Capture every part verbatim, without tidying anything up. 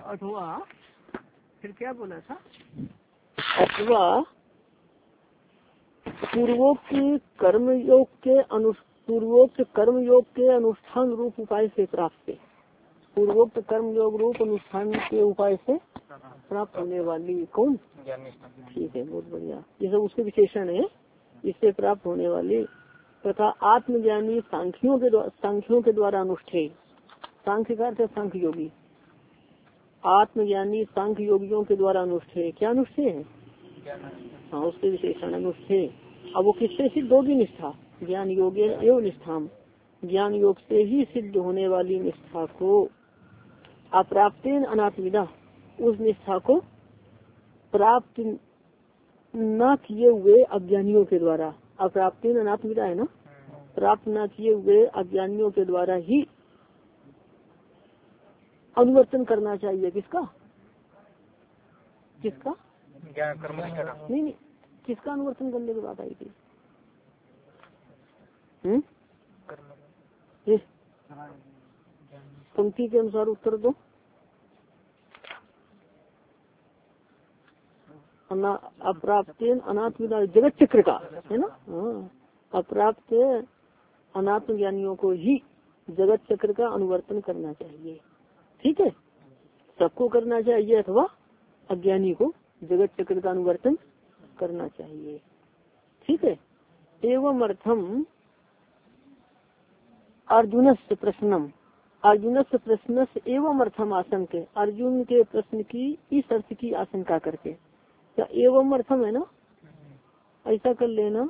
अथवा फिर क्या बोला था, अथवा पूर्वोक्त कर्म योग के अनु पूर्वोक्त कर्म योग के अनुष्ठान रूप उपाय से प्राप्त, पूर्वोक्त कर्म योग रूप अनुष्ठान के उपाय से प्राप्त होने वाली कौन, ठीक है, बहुत बढ़िया, ये सब उसके विशेषण है। इससे प्राप्त होने वाली तथा आत्मज्ञानी सांख्यों के द्वारा सांख्यों के द्वारा अनुष्ठेय, सांख्य का अर्थ सांख्य योगी, आत्मज्ञानी सांख्य योगियों के द्वारा अनुष्ठेय, क्या अनुष्ठेय है, हाँ उसके विशेषण अनुष्ठेय। अब वो किससे सिद्ध होगी निष्ठा, ज्ञान योग एवं निष्ठा, ज्ञान योग से ही सिद्ध होने वाली निष्ठा को अप्राप्तेन अनात्मिदा, उस निष्ठा को प्राप्त न किए हुए अज्ञानियों के द्वारा, अप्राप्तेन अनात्मिदा है ना, प्राप्त न किए हुए अज्ञानियों के द्वारा ही अनुवर्तन करना चाहिए। किसका किसका नहीं नहीं किसका अनुवर्तन करने की बात आई थी, हम्म पंक्ति के अनुसार उत्तर दो। अप्राप्तेन अनात्मविदा जगत चक्र का है ना, हाँ अप्राप्त अनात्म ज्ञानियों को ही जगत चक्र का अनुवर्तन करना चाहिए, ठीक है, सबको करना चाहिए अथवा अज्ञानी को जगत चक्र का अनुवर्तन करना चाहिए, ठीक है। एवं अर्थम अर्जुन से प्रश्नम, अर्जुन से प्रश्न से एवं अर्थम आशंक, अर्जुन के प्रश्न की इस अर्थ की आशंका करके, क्या एवं अर्थम है ना, ऐसा कर लेना,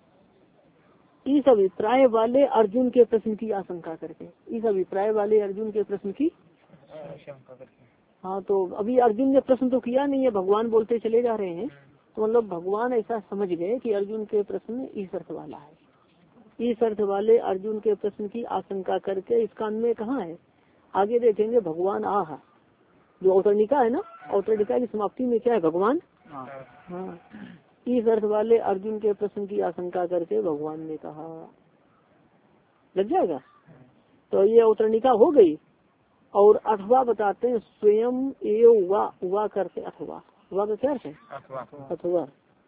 इस अभिप्राय वाले अर्जुन के प्रश्न की आशंका करके, इस अभिप्राय वाले अर्जुन के प्रश्न की आशंका करके, हाँ तो अभी अर्जुन ने प्रश्न तो किया नहीं है, भगवान बोलते चले जा रहे हैं, तो मतलब भगवान ऐसा समझ गए कि अर्जुन के प्रश्न इस अर्थ वाला है, इस अर्थ वाले अर्जुन के प्रश्न की आशंका करके, इसका अन्वय कहाँ है आगे देखेंगे, भगवान आह, जो अवतरणिका है ना, अवतरणिका की समाप्ति में क्या है भगवान, हाँ इस अर्थ वाले अर्जुन के प्रश्न की आशंका करके भगवान ने कहा, लग जाएगा, तो ये अवतरणिका हो गई। और अथवा बताते हैं स्वयं एव वा, वा करते अथवा, वा का क्या है अथवा,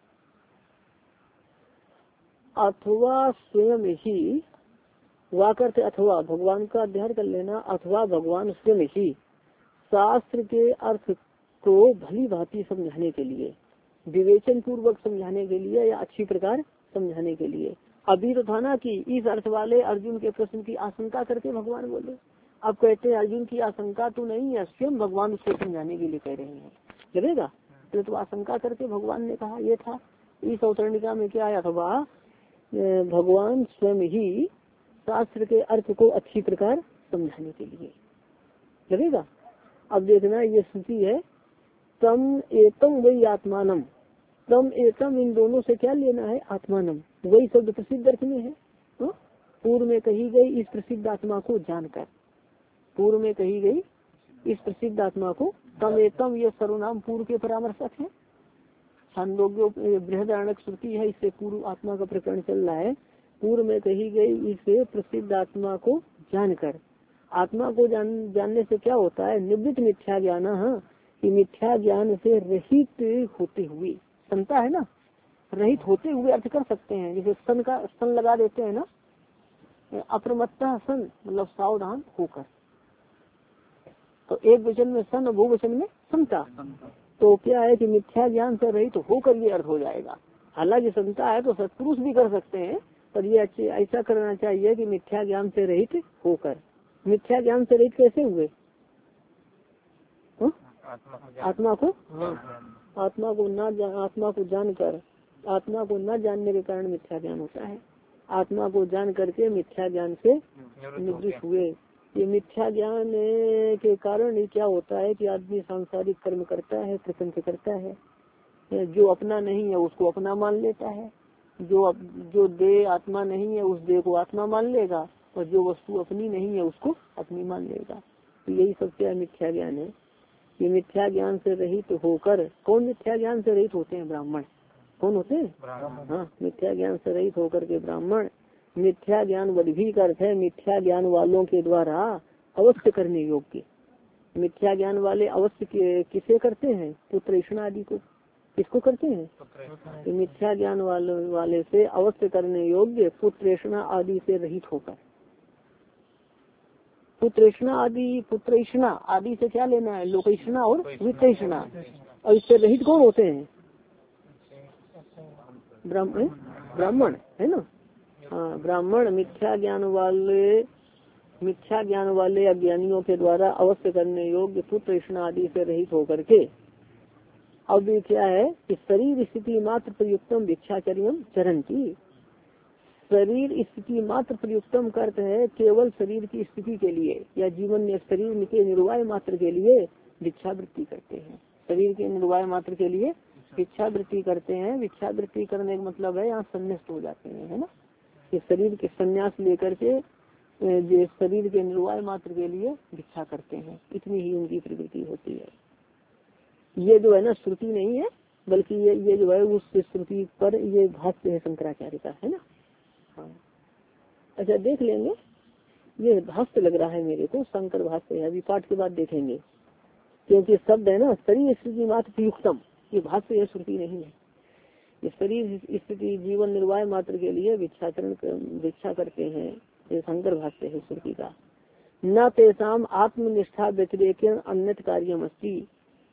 अथवा स्वयं ही, वा करते अथवा, भगवान का अध्ययन कर लेना, अथवा भगवान स्वयं ही शास्त्र के अर्थ को भली भांति समझाने के लिए, विवेचन पूर्वक समझाने के लिए या अच्छी प्रकार समझाने के लिए, अभी तो था ना कि इस अर्थ वाले अर्जुन के प्रश्न की आशंका करके भगवान बोले, अब कहते हैं अर्जुन की आशंका तो नहीं है, स्वयं भगवान उसको समझाने के लिए कह रहे हैं, लगेगा तो, तो आशंका करके भगवान ने कहा, ये था इस अवतरणिका में क्या आया था, भगवान स्वयं ही शास्त्र के अर्थ को अच्छी प्रकार समझाने के लिए, लगेगा। अब देखना ये श्रुति है, तम एकम वही आत्मानम, तम एकम इन दोनों से क्या लेना है, आत्मानम, वही शब्द प्रसिद्ध अर्थ में है, तो पूर्व में कही गई इस प्रसिद्ध आत्मा को जानकर, पूर्व में कही गई इस प्रसिद्ध आत्मा को, तम एकम ये सर्वनाम पूर्व के परामर्शक है, छांदोग्य बृहदारण्यक श्रुति है, इससे पूर्व आत्मा का प्रकरण चल रहा है, पूर्व में कही गई इस प्रसिद्ध आत्मा को जानकर, आत्मा को जान जानने से क्या होता है, निवृत्त मिथ्या ज्ञान, हाँ कि मिथ्या ज्ञान से रहित होते हुए, संता है ना, रहित होते हुए अर्थ कर सकते हैं, जैसे सन का सन लगा देते हैं ना, अप्रमत्ता सन मतलब सावधान होकर, तो एक वचन में सन और बहुवचन में संता, तो क्या है कि मिथ्या ज्ञान से रहित तो होकर ये अर्थ हो जाएगा, हालांकि संता है तो सत्पुरुष भी कर सकते हैं, पर ये अच्छे ऐसा करना चाहिए कि मिथ्या ज्ञान से रहित होकर, मिथ्या ज्ञान से रहित कैसे हुए, हा? आत्मा को, हाँ आत्मा को न आत्मा को जानकर, आत्मा को न जानने के कारण मिथ्या ज्ञान होता है, आत्मा को जान करके मिथ्या ज्ञान से निवृत्त हुए। ये मिथ्या ज्ञान के कारण ही क्या होता है कि आदमी सांसारिक कर्म करता है, प्रपंच करता है, जो अपना नहीं है उसको अपना मान लेता है, जो जो देह आत्मा नहीं है उस देह को आत्मा मान लेगा, और जो वस्तु अपनी नहीं है उसको अपनी मान लेगा, तो यही सब क्या मिथ्या ज्ञान है। ये मिथ्या ज्ञान से रहित होकर, कौन मिथ्या ज्ञान से रहित होते हैं, ब्राह्मण, कौन होते हैं, हाँ मिथ्या ज्ञान से रहित होकर के ब्राह्मण, मिथ्या ज्ञान वदभी का अर्थ है मिथ्या ज्ञान वालों के द्वारा अवश्य करने योग्य, मिथ्या ज्ञान वाले अवश्य किसे करते हैं? पुत्र ईष्णा आदि को। किसको करते हैं? तो मिथ्या ज्ञान वाले वाले से अवश्य करने योग्य पुत्रेषणा आदि से रहित होकर। पुत्रेषणा आदि, पुत्रेषणा आदि से क्या लेना है? लोकेषणा और वित्तेषणा। और इससे रहित कौन होते हैं? ब्राह्मण ब्राह्मण है ना। हाँ, ब्राह्मण मिथ्या ज्ञान वाले मिथ्या ज्ञान वाले अज्ञानियों के द्वारा अवश्य करने योग्य पुत्रेषणा आदि से रहित होकर के। अब क्या है कि शरीर स्थिति मात्र प्रयुक्तम भिक्षाचर्यम चरंती। शरीर स्थिति मात्र प्रयुक्तम का अर्थ है केवल शरीर की स्थिति के लिए या जीवन में शरीर के निर्वाह मात्र के लिए भिक्षावृत्ति करते हैं। शरीर के निर्वाह मात्र के लिए भिक्षावृत्ति करते हैं। भिक्षावृत्ति करने का मतलब है यहाँ संन्यास्त हो जाते हैं, है ना। कि शरीर के संन्यास लेकर के जो शरीर के निर्वाह मात्र के लिए भिक्षा करते हैं, इतनी ही उनकी प्रवृत्ति होती है। ये जो है ना श्रुति नहीं है, बल्कि ये ये जो है उस श्रुति पर ये भाष्य है शंकराचार्य का, है ना। हाँ, अच्छा देख लेंगे, ये भाष्य लग रहा है मेरे को, शंकर भाष्य है। अभी पाठ के बाद देखेंगे, क्योंकि शब्द है ना शरीर स्थिति मात्र प्रयुक्तम, ये भाष्य है, श्रुति नहीं है। ये शरीर स्थिति जीवन निर्वाह मात्र के लिए भिक्षाचरण भिक्षा करते हैं, ये शंकर भाष्य है श्रुति का। न तेसाम आत्मनिष्ठा व्यतिरेक अन्यत कार्यमस्ति।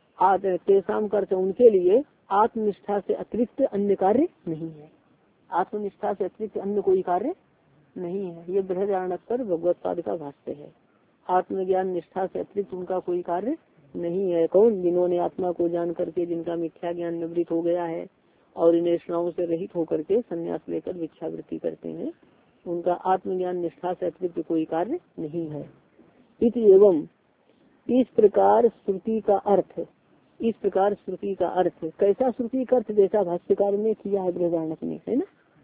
तेसाम करते उनके लिए आत्मनिष्ठा से अतिरिक्त अन्य कार्य नहीं है। आत्मनिष्ठा से अतिरिक्त अन्य कोई कार्य नहीं है। ये बृहदारण्यक पर भगवत पाद का भाष्य है। आत्मज्ञान निष्ठा से अतिरिक्त उनका कोई कार्य नहीं है। कौन? जिन्होंने आत्मा को जान करके जिनका मिथ्या ज्ञान निवृत्त हो गया है और इन वासनाओं से रहित होकर के संन्यास लेकर भिक्षावृत्ति करते हैं, उनका आत्मज्ञान निष्ठा से अतिरिक्त कोई कार्य नहीं है। इति एवं इस प्रकार श्रुति का अर्थ इस प्रकार श्रुति का अर्थ कैसा? श्रुति का अर्थ जैसा भाष्यकार ने किया है बृहदारण्यक ने, है ना।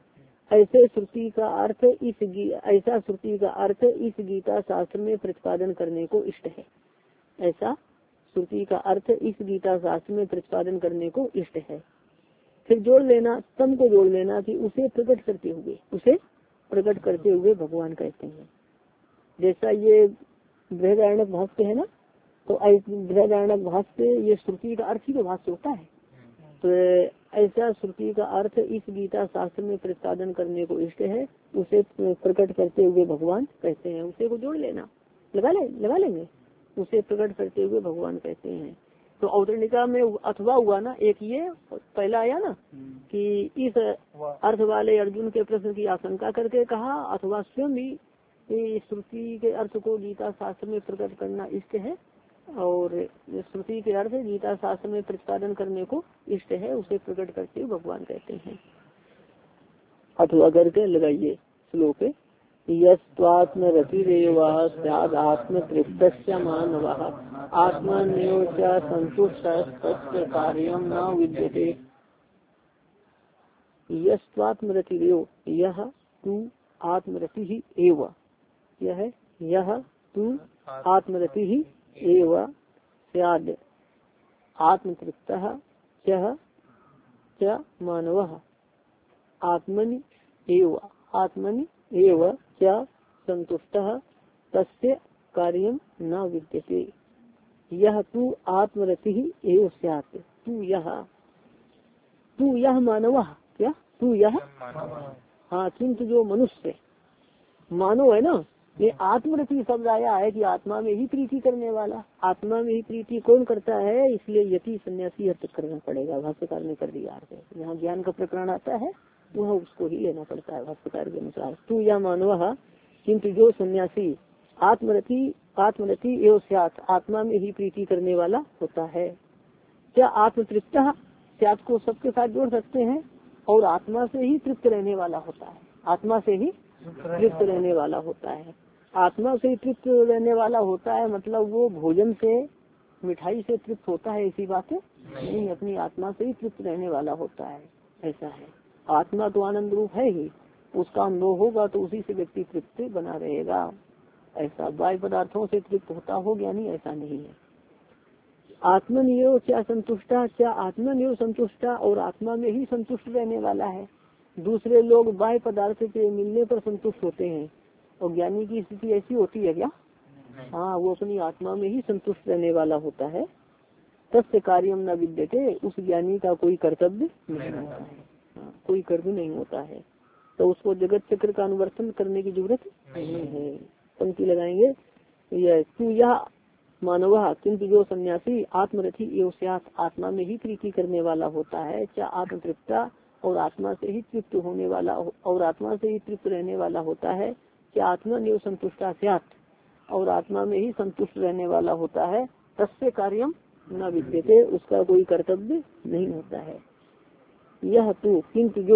ऐसे श्रुति का अर्थ इस ऐसा श्रुति का अर्थ इस गीता शास्त्र में प्रतिपादन करने को इष्ट है। ऐसा श्रुति का अर्थ इस गीता शास्त्र में प्रतिपादन करने को इष्ट है। फिर जोड़ लेना, तम को जोड़ लेना कि उसे प्रकट करते हुए उसे प्रकट करते हुए भगवान कहते हैं। जैसा ये बृहदारण्यक भाष्य है ना, तो बृहदारण्यक भाष्य ये श्रुति का अर्थ ही तो भाष्य होता है। तो ऐसा श्रुति का अर्थ इस गीता शास्त्र में प्रतिपादन करने को इष्ट है, उसे प्रकट करते हुए भगवान कहते हैं। उसे को जोड़ लेना, लगा ले लगा लेंगे उसे प्रकट करते हुए भगवान कहते हैं। तो औतरणिका में अथवा हुआ ना, एक ये पहला आया ना कि इस अर्थ वाले अर्जुन के प्रश्न की आशंका करके कहा, अथवा स्वयं भी श्रुति के अर्थ को गीता शास्त्र में प्रकट करना इष्ट है और श्रुति के अर्थ गीता शास्त्र में प्रतिपादन करने को इष्ट है, उसे प्रकट करते हुए भगवान कहते हैं। अथवा करके लगाइए श्लोक, यस्त्वात्मरतिरेवा स्याद् आत्मतृप्तस्य मानवः आत्मन्यो च सन्तुष्टः तस्य कार्यं न विद्यते। यस्त्वात्मरतिरेव, यह तू आत्मरति ही एव, यह यह तू आत्मरति ही एव स्याद् आत्मतृप्तः च च मानवः आत्मनि एव आत्मनि एव च संतुष्टः तस्य कार्यं न विद्यते। यह तू आत्मरति ही एव स्यात्, तू यह तू यह मानवः, क्या तू यह, हाँ किंतु जो मनुष्य मानव है ना, ये आत्मरति शब्द आया है कि आत्मा में ही प्रीति करने वाला। आत्मा में ही प्रीति कौन करता है? इसलिए यति सन्यासी अर्थ करना पड़ेगा, भाष्यकार ने कर दिया। यहाँ ज्ञान का प्रकरण आता है वह उसको ही लेना पड़ता है भाष्यकार के अनुसार। तू या मानव किंतु जो सन्यासी आत्मरति आत्मरति एवं स्यात्, आत्मा में ही प्रीति करने वाला होता है। क्या आत्मतृप्त स्यात् को सबके साथ जोड़ सकते हैं, और आत्मा से ही तृप्त रहने वाला होता है। आत्मा से ही तृप्त रहने वाला होता है। आत्मा से ही तृप्त रहने वाला होता है मतलब वो भोजन से मिठाई से तृप्त होता है, ऐसी बात है नहीं, अपनी आत्मा से ही तृप्त रहने वाला होता है। ऐसा है, आत्मा तो आनंद रूप है ही, उसका अनुभव होगा तो उसी से व्यक्ति तृप्त बना रहेगा। ऐसा बाह्य पदार्थों से तृप्त होता हो ज्ञानी, ऐसा नहीं है। आत्मनियो क्या संतुष्टा, क्या आत्मनियो संतुष्टा, और आत्मा में ही संतुष्ट रहने वाला है। दूसरे लोग बाह्य पदार्थ के मिलने पर संतुष्ट होते हैं, और ज्ञानी की स्थिति ऐसी होती है क्या? हाँ, वो अपनी आत्मा में ही संतुष्ट रहने वाला होता है। तस्य कार्यम न विद्यते, उस ज्ञानी का कोई कर्तव्य नहीं होता है। हाँ, कोई कर्म नहीं होता है, तो उसको जगत चक्र का अनुवर्तन करने की जरूरत नहीं है। पंक्ति लगाएंगे, यह तू यह मानव किंतु जो सन्यासी आत्मरथी एवं स्यात्, आत्मा में ही प्रीति करने वाला होता है। क्या आत्म तृप्ता, और आत्मा से ही तृप्त होने वाला, और आत्मा से ही तृप्त रहने वाला होता है। क्या आत्मा एवं संतुष्टा स्यात्, और आत्मा में ही संतुष्ट रहने वाला होता है। तस्य कार्यम न विद्यते, उसका कोई कर्तव्य नहीं होता है। यह तू किंतु जो,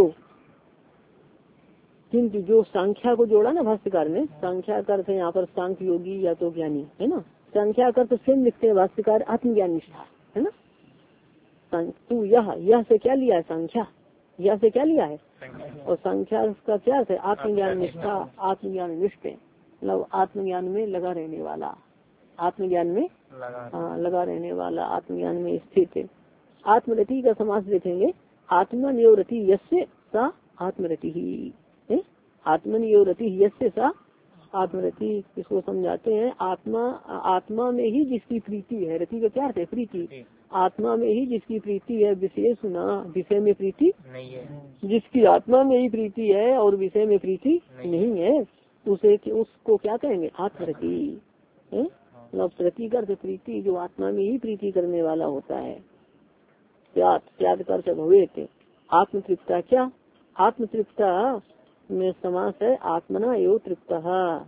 किंतु जो सांख्या को जोड़ा ना भाष्यकार ने, सांख्या का अर्थ यहाँ पर सांख्य योगी या तो ज्ञानी है ना। सांख्या का अर्थ स्वयं लिखते हैं भाष्यकार आत्मज्ञान निष्ठा है ना। तू यह, यह से क्या लिया है सांख्या, यह से क्या लिया है, और सांख्या का क्या अर्थ है आत्मज्ञान निष्ठा, आत्मज्ञान निष्ठ मतलब आत्मज्ञान में लगा रहने वाला, आत्मज्ञान में लगा, लगा रहने वाला, आत्मज्ञान में स्थित है। आत्मरति का समास देखेंगे, आत्मनियोरति यस्य सा आत्मरति ही, आत्मनियोरति यस्य सा आत्मरति। इसको समझाते हैं, आत्मा आत्मा में ही जिसकी प्रीति है, रति का क्या अर्थ है प्रीति, आत्मा में ही जिसकी प्रीति है, विशेष सुना विषय में प्रीति नहीं है। जिसकी आत्मा में ही प्रीति है और विषय में प्रीति नहीं, नहीं है, उसे उसको क्या कहेंगे आत्मरति। मतलब प्रति कर प्रीति, जो आत्मा में ही प्रीति करने वाला होता है। त्याग त्याग कर भवेत आत्मतृप्ता, क्या आत्मतृप्ता में समास है आत्मना एवं तृप्ता,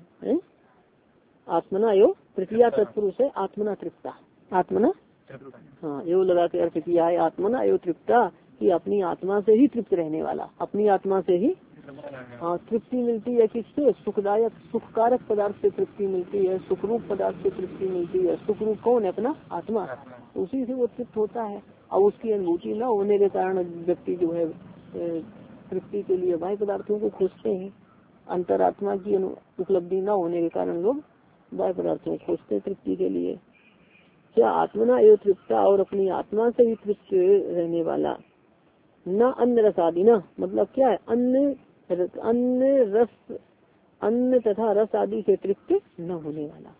आत्मना एवं तृतीया तत्पुरुष है आत्मना तृप्ता, आत्मना हाँ एवं लगा के अर्थ किया है आत्मना एवं तृप्ता, कि अपनी आत्मा से ही तृप्त रहने वाला, अपनी आत्मा से ही हाँ तृप्ति मिलती है। किससे, सुखदायक सुखकारक पदार्थ से तृप्ति मिलती है, सुखरूप पदार्थ से तृप्ति मिलती है। सुखरूप कौन है, अपना आत्मा, उसी से वो तृप्त होता है। और उसकी अनुभूति न होने के कारण व्यक्ति जो है तृप्ति के लिए बाह्य पदार्थों को खोजते हैं। अंतरात्मा की उपलब्धि न होने के कारण लोग बाह्य पदार्थों को खोजते हैं तृप्ति के लिए। क्या आत्मना एवं तृप्ता, और अपनी आत्मा से ही तृप्त रहने वाला। न अन्न रसादि, न मतलब क्या है, अन्न अन्न रस अन्न तथा रस आदि से तृप्त न होने वाला।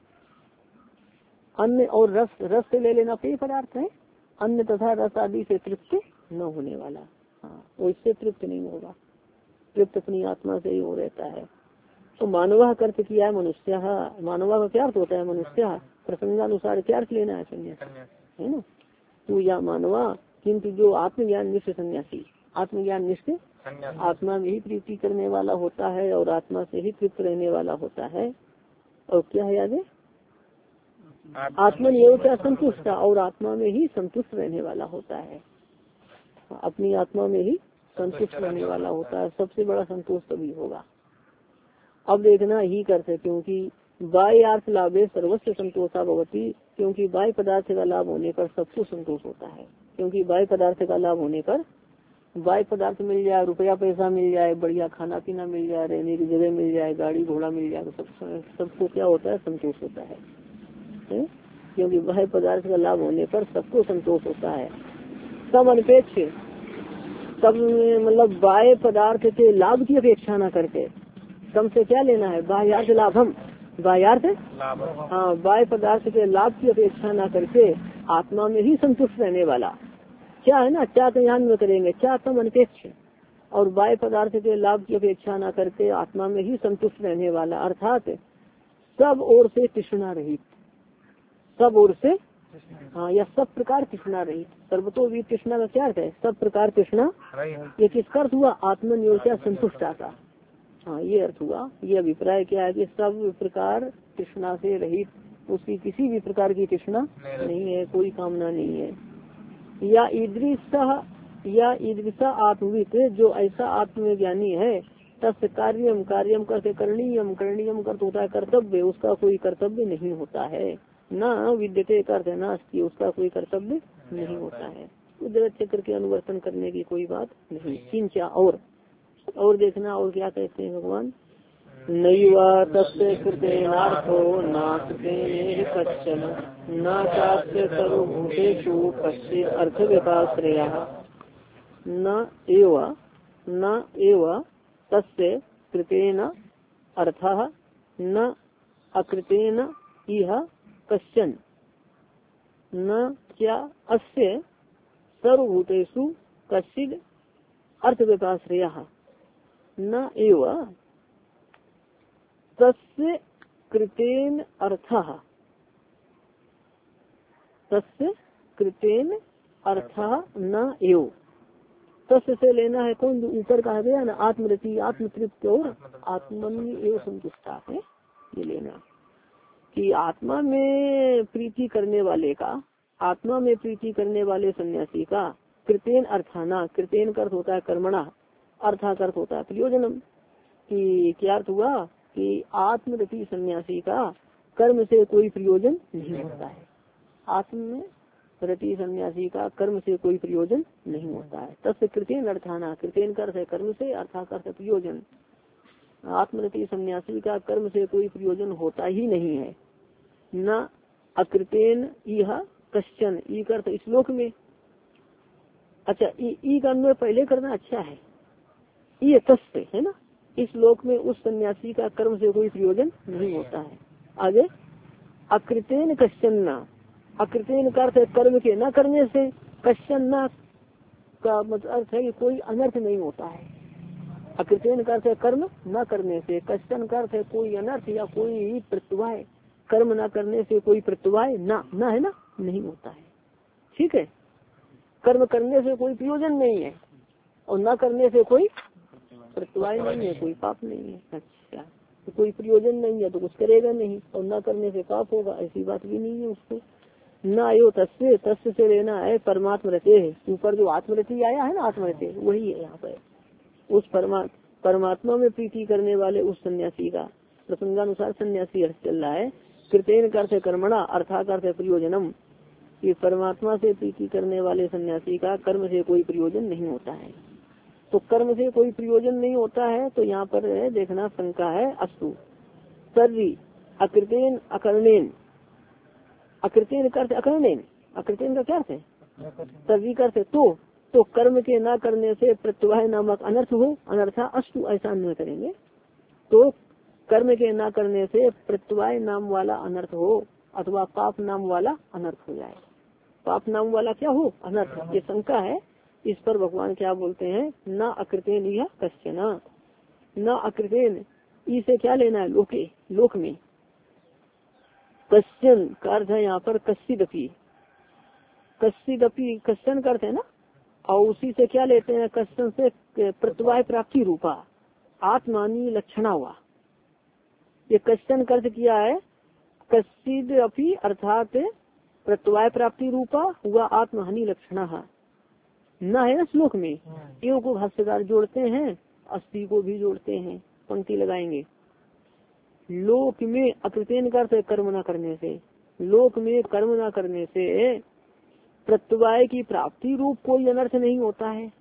अन्न और रस, रस से ले लेना पेय पदार्थ है, अन्न तथा रस आदि से तृप्त न होने वाला। हाँ, वो इससे तृप्त नहीं होगा, तृप्त अपनी आत्मा से ही हो रहता है। तो मानवा का अर्थ किया है मनुष्य, मानवा का क्या अर्थ होता है मनुष्य, प्रसंगानुसार क्या अर्थ लेना है संन्यास है ना। तू या मानवा किंतु जो आत्मज्ञान निष्ठ सन्यासी, आत्मज्ञान निष्ठ आत्मा में ही प्रीति करने वाला होता है और आत्मा से ही तृप्त रहने वाला होता है। और क्या है आगे, आत्मन एवं क्या संतुष्ट, और आत्मा में ही संतुष्ट रहने वाला होता है, अपनी आत्मा में ही संतुष्ट रहने वाला होता है। सबसे बड़ा संतोष तभी होगा। अब देखना ही करते, क्योंकि बाह्य अर्थ लाभे सर्वस्व संतोषा भवती, क्योंकि बाह्य पदार्थ का लाभ होने पर सबको संतोष होता है। क्योंकि बाह्य पदार्थ का लाभ होने पर, बाह्य पदार्थ मिल जाए, रुपया पैसा मिल जाए, बढ़िया खाना पीना मिल जाए, रहने की जगह मिल जाए, गाड़ी घोड़ा मिल जाए, तो सब सबको क्या होता है, संतोष होता है, है? क्योंकि बाह्य पदार्थ का लाभ होने पर सबको संतोष होता है। सब अनपेक्ष, सब मतलब बाह्य पदार्थ के लाभ की अपेक्षा न करके, कम से क्या लेना है, बाह्यार्थ लाभम, बाह्यार्थ हाँ बाह्य पदार्थ के लाभ की अपेक्षा न करके आत्मा में ही संतुष्ट रहने वाला। क्या है ना, क्या तो ध्यान में करेंगे, क्या तम अनपेक्ष, और बाह्य पदार्थ के लाभ की अपेक्षा न करके आत्मा में ही संतुष्ट रहने वाला, अर्थात सब ओर से तृष्णा रहित, सब ओर से हाँ या सब प्रकार तृष्णा रहित। सर्वतो भी तृष्णा का क्या अर्थ है, सब प्रकार तृष्णा, ये किसका अर्थ हुआ, आत्मनियोजन संतुष्टा का। हाँ ये अर्थ हुआ। ये अभिप्राय क्या है कि सब प्रकार तृष्णा से रहित, उसकी किसी भी प्रकार की तृष्णा नहीं है, कोई कामना नहीं है। या ईदृश या ईदृश आत्मविद, जो ऐसा आत्मज्ञानी है, तस् कार्यम कार्यम करते करणीयम करणीयम करते होता है कर्तव्य, उसका कोई कर्तव्य नहीं होता है। न विद्यते करते नास्ति, उसका कोई कर्तव्य नहीं होता है। जगत चक्र के अनुवर्तन करने की कोई बात नहीं। किंचा और और देखना, और क्या कहते हैं भगवान, नैवा तस्य कृतेनार्थो नास्ते कश्चन न चास्य सर्वभूतेषु कस्य अर्थ विकाश्रयः न एव न एव तस्य कृतेन अर्थः न अकृतेन यह कश्चन न क्या अस्य सर्वभूतेषु कश्चिद अर्थ व्यपाश्रयः न एव तस्य कृतेन अर्थः तस्य कृतेन अर्थः न एव। तस्य से लेना है कौन, जो ऊपर कहा गया ना आत्मरति आत्मतृप्त और आत्मनि एवं संतुष्टा है, ये लेना कि आत्मा में प्रीति करने वाले का, आत्मा में प्रीति करने वाले सन्यासी का कृतेन अर्थाना, कृतेन का अर्थ होता है कर्मणा, अर्था का अर्थ होता है प्रयोजनम, कि क्या अर्थ हुआ कि आत्मरति सन्यासी का कर्म से कोई प्रयोजन नहीं होता है। आत्म में रति सन्यासी का कर्म से कोई प्रयोजन नहीं होता है। तस्य कृतेन अर्थाना, कृतेन का अर्थ है कर्म से, अर्था का अर्थ है प्रयोजन। आत्मरति सन्यासी का कर्म से कोई प्रयोजन होता ही नहीं है। न अकृतेन यह कश्चन, ई का अर्थ श्लोक में, अच्छा ई, ई का अन्वय पहले करना अच्छा है, ये तस्य है ना, इस श्लोक में उस सन्यासी का कर्म से कोई प्रयोजन नहीं होता है। आगे अकृतेन कश्चन न, अकृतेन का अर्थ है कर्म के न करने से, कश्चन न का मतलब अर्थ है कि कोई अनर्थ नहीं होता है। अकृतेन का अर्थ है कर्म न करने से, कश्चन का अर्थ है कोई अनर्थ या कोई प्रत्यवाय, कर्म न करने से कोई प्रत्यवाय ना ना है ना नहीं होता है। ठीक है, कर्म करने से कोई प्रयोजन नहीं है और न करने से कोई प्रत्यवाय नहीं है, कोई पाप नहीं है। अच्छा, तो कोई प्रयोजन नहीं है तो कुछ करेगा नहीं, और न करने से पाप होगा, ऐसी बात भी नहीं है उसको। न आयो तस्य, तस्य से लेना है परमात्म रते है, ऊपर जो आत्मरति आया है ना आत्मरते, वही है यहाँ पर उस परमा परमात्मा में प्रीति करने वाले उस सन्यासी का, प्रसंगानुसार सन्यासी अर्थ चल रहा है। कृतेन का अर्थ है कर्मणा, अर्था का अर्थ है प्रयोजनम, ये परमात्मा से प्रीति करने वाले सन्यासी का कर्म से कोई प्रयोजन नहीं होता है। तो कर्म से कोई प्रयोजन नहीं होता है, तो यहाँ पर है देखना शंका है। अस्तु सर्वी अकृतेन अकर्णेन, अकृतेन का अर्थ अकर्णेन, अकृतेन का क्या अर्थ है, सर्वी का अर्थ है तो, तो कर्म के ना करने से प्रत्यवाय नामक अनर्थ हो, अनर्था अस्तु ऐसा अन्वय करेंगे। तो कर्म के ना करने से प्रत्यवाय नाम वाला अनर्थ हो अथवा पाप नाम वाला अनर्थ हो जाए। पाप नाम वाला क्या हो, अनर्थ, ये शंका है। इस पर भगवान क्या बोलते हैं, न अकृतेन यह कश्चन, न अकृतेन ई से क्या लेना है, लोके लोक में, कश्चन का अर्थ है यहाँ पर कश्चिदपि, कश्चिदपि कश्चन का अर्थ है ना, और उसी से क्या लेते हैं, कश्चन से प्रत्यवाय प्राप्ति रूपा आत्मानी लक्षणा हुआ। ये कश्चन का अर्थ किया है कश्चिद अपि अर्थात प्रत्यवाय प्राप्ति रूपा हुआ आत्महानि लक्षणा न है ना श्लोक में, एव को भाष्यकार जोड़ते हैं, अस्थि को भी जोड़ते हैं, पंक्ति लगाएंगे। लोक में अकृतेन का अर्थ है कर्म न करने से, लोक में कर्म न करने से प्रत्यवाय की प्राप्ति रूप कोई अनर्थ नहीं होता है।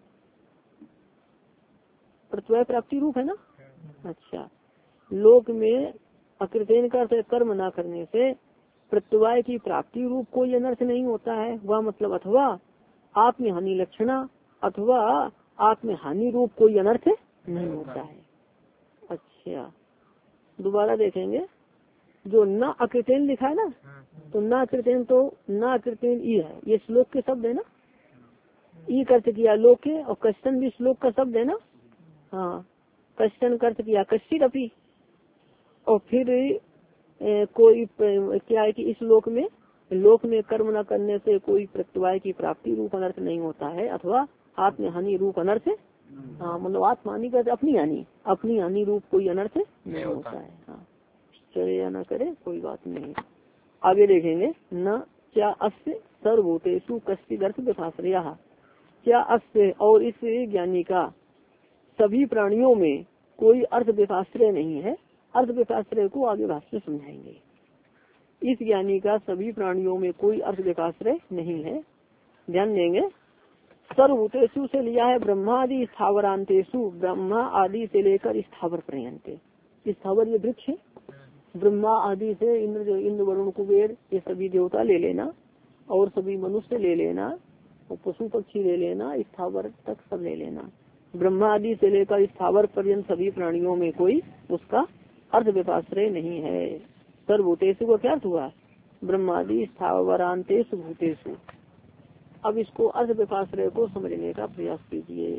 प्रत्यवाय प्राप्ति रूप है ना, अच्छा, लोक में अकृतेन का अर्थ है कर्म न करने से प्रत्यवाय की प्राप्ति रूप कोई अनर्थ नहीं होता है। वह मतलब अथवा आत्म हानि लक्षणा अथवा आत्म हानि रूप कोई अनर्थ नहीं होता है। अच्छा, दोबारा देखेंगे, जो न अकृतेन लिखा है ना, तो न अकृतेन तो न अकृतेन ई है, ये श्लोक के शब्द है ना, ई कर्त किया लोक के, और कश्चन भी श्लोक का शब्द है ना, हाँ, कश्चन कर्त किया कश्चित अपि, और फिर ए, कोई क्या है कि इस लोक में, लोक में कर्म न करने से कोई प्रत्यवाय की प्राप्ति रूप अनर्थ नहीं होता है अथवा आत्म हानि रूप अनर्थ, हाँ मतलब आत्महानि का अपनी हानि, अपनी हानि रूप कोई अनर्थ नहीं होता है। हाँ, चले या न करे कोई बात नहीं। आगे देखेंगे, न क्या अस्य सर्वभूतेषु कश्चित् अर्थ व्यपाश्रयः, क्या अस्य और इस ज्ञानी का सभी प्राणियों में कोई अर्थ व्यपाश्रय नहीं है। अर्थ व्यपाश्रय को आगे भाष्य समझाएंगे। इस ज्ञानी का सभी प्राणियों में कोई अर्थ व्यपाश्रय नहीं है। ध्यान देंगे, सर्वभूतेषु से लिया है ब्रह्मादि स्थावरांतेषु, ब्रह्मा आदि से लेकर स्थावर पर्यंत। स्थावर ये वृक्ष है, ब्रह्मा आदि से इंद्र इंद्र वरुण कुबेर ये सभी देवता ले लेना, और सभी मनुष्य ले लेना, और पशु पक्षी ले लेना, स्थावर तक सब ले लेना। ब्रह्मा आदि से लेकर स्थावर पर्यंत सभी प्राणियों में कोई उसका अर्थ व्यपाश्रय नहीं है। सर्वभूतेषु का क्या अर्थ हुआ? ब्रह्मादि स्थावरांतेषु भूतेषु। अब इसको अर्थ विपाश्रय को समझने का प्रयास कीजिए।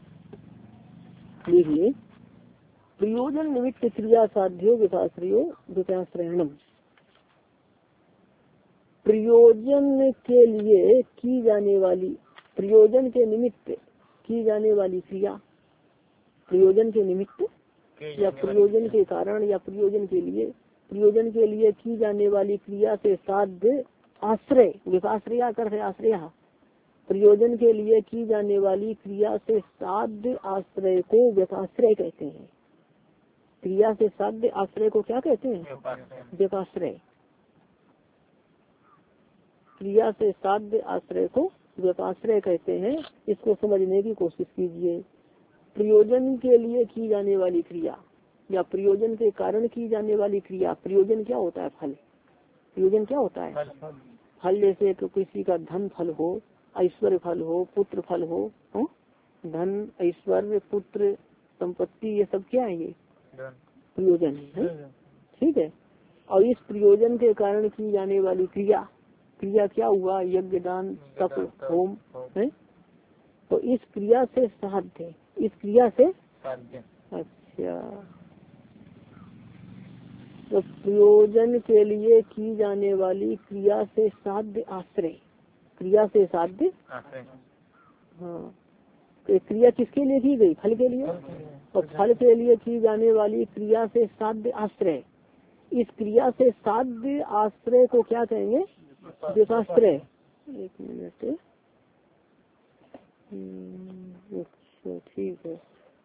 देखिए, प्रयोजन निमित्त क्रिया साध्यो विपाश्रयो विपाश्रयणम। प्रयोजन के लिए की जाने वाली, प्रयोजन के निमित्त की जाने वाली क्रिया, प्रयोजन के निमित्त या प्रयोजन के कारण या प्रयोजन के लिए, प्रयोजन के लिए की जाने वाली क्रिया से साध्य आश्रय, विपाश्रया करते आश्रय, प्रयोजन के लिए की जाने वाली क्रिया से साध्य आश्रय को विपाश्रय कहते हैं। क्रिया से साध्य आश्रय को क्या कहते हैं? विपाश्रय। क्रिया से साध्य आश्रय को विपाश्रय कहते हैं। इसको समझने की कोशिश कीजिए। प्रयोजन के लिए की जाने वाली क्रिया या प्रयोजन के कारण की जाने वाली क्रिया, प्रयोजन क्या होता है? फल। प्रयोजन क्या होता है? फल। जैसे कि किसी का धन फल हो, ऐश्वर्य फल हो, पुत्र फल हो, हो? धन, ऐश्वर्य, पुत्र, संपत्ति, ये सब क्या है? ये प्रयोजन है। ठीक है। और इस प्रयोजन के कारण की जाने वाली क्रिया, क्रिया क्या हुआ? यज्ञ, दान, तप, होम है। तो इस क्रिया से साध्य, इस क्रिया से अच्छा, तो प्रयोजन के लिए की जाने वाली क्रिया से साध्य आश्रय, क्रिया से साध्य, हाँ, तो क्रिया किसके लिए की गई? फल के लिए। और फल के लिए की जाने वाली क्रिया से साध्य आश्रय, इस क्रिया से साध्य आश्रय को क्या कहेंगे? विपाश्रय। एक मिनट, अच्छा ठीक है,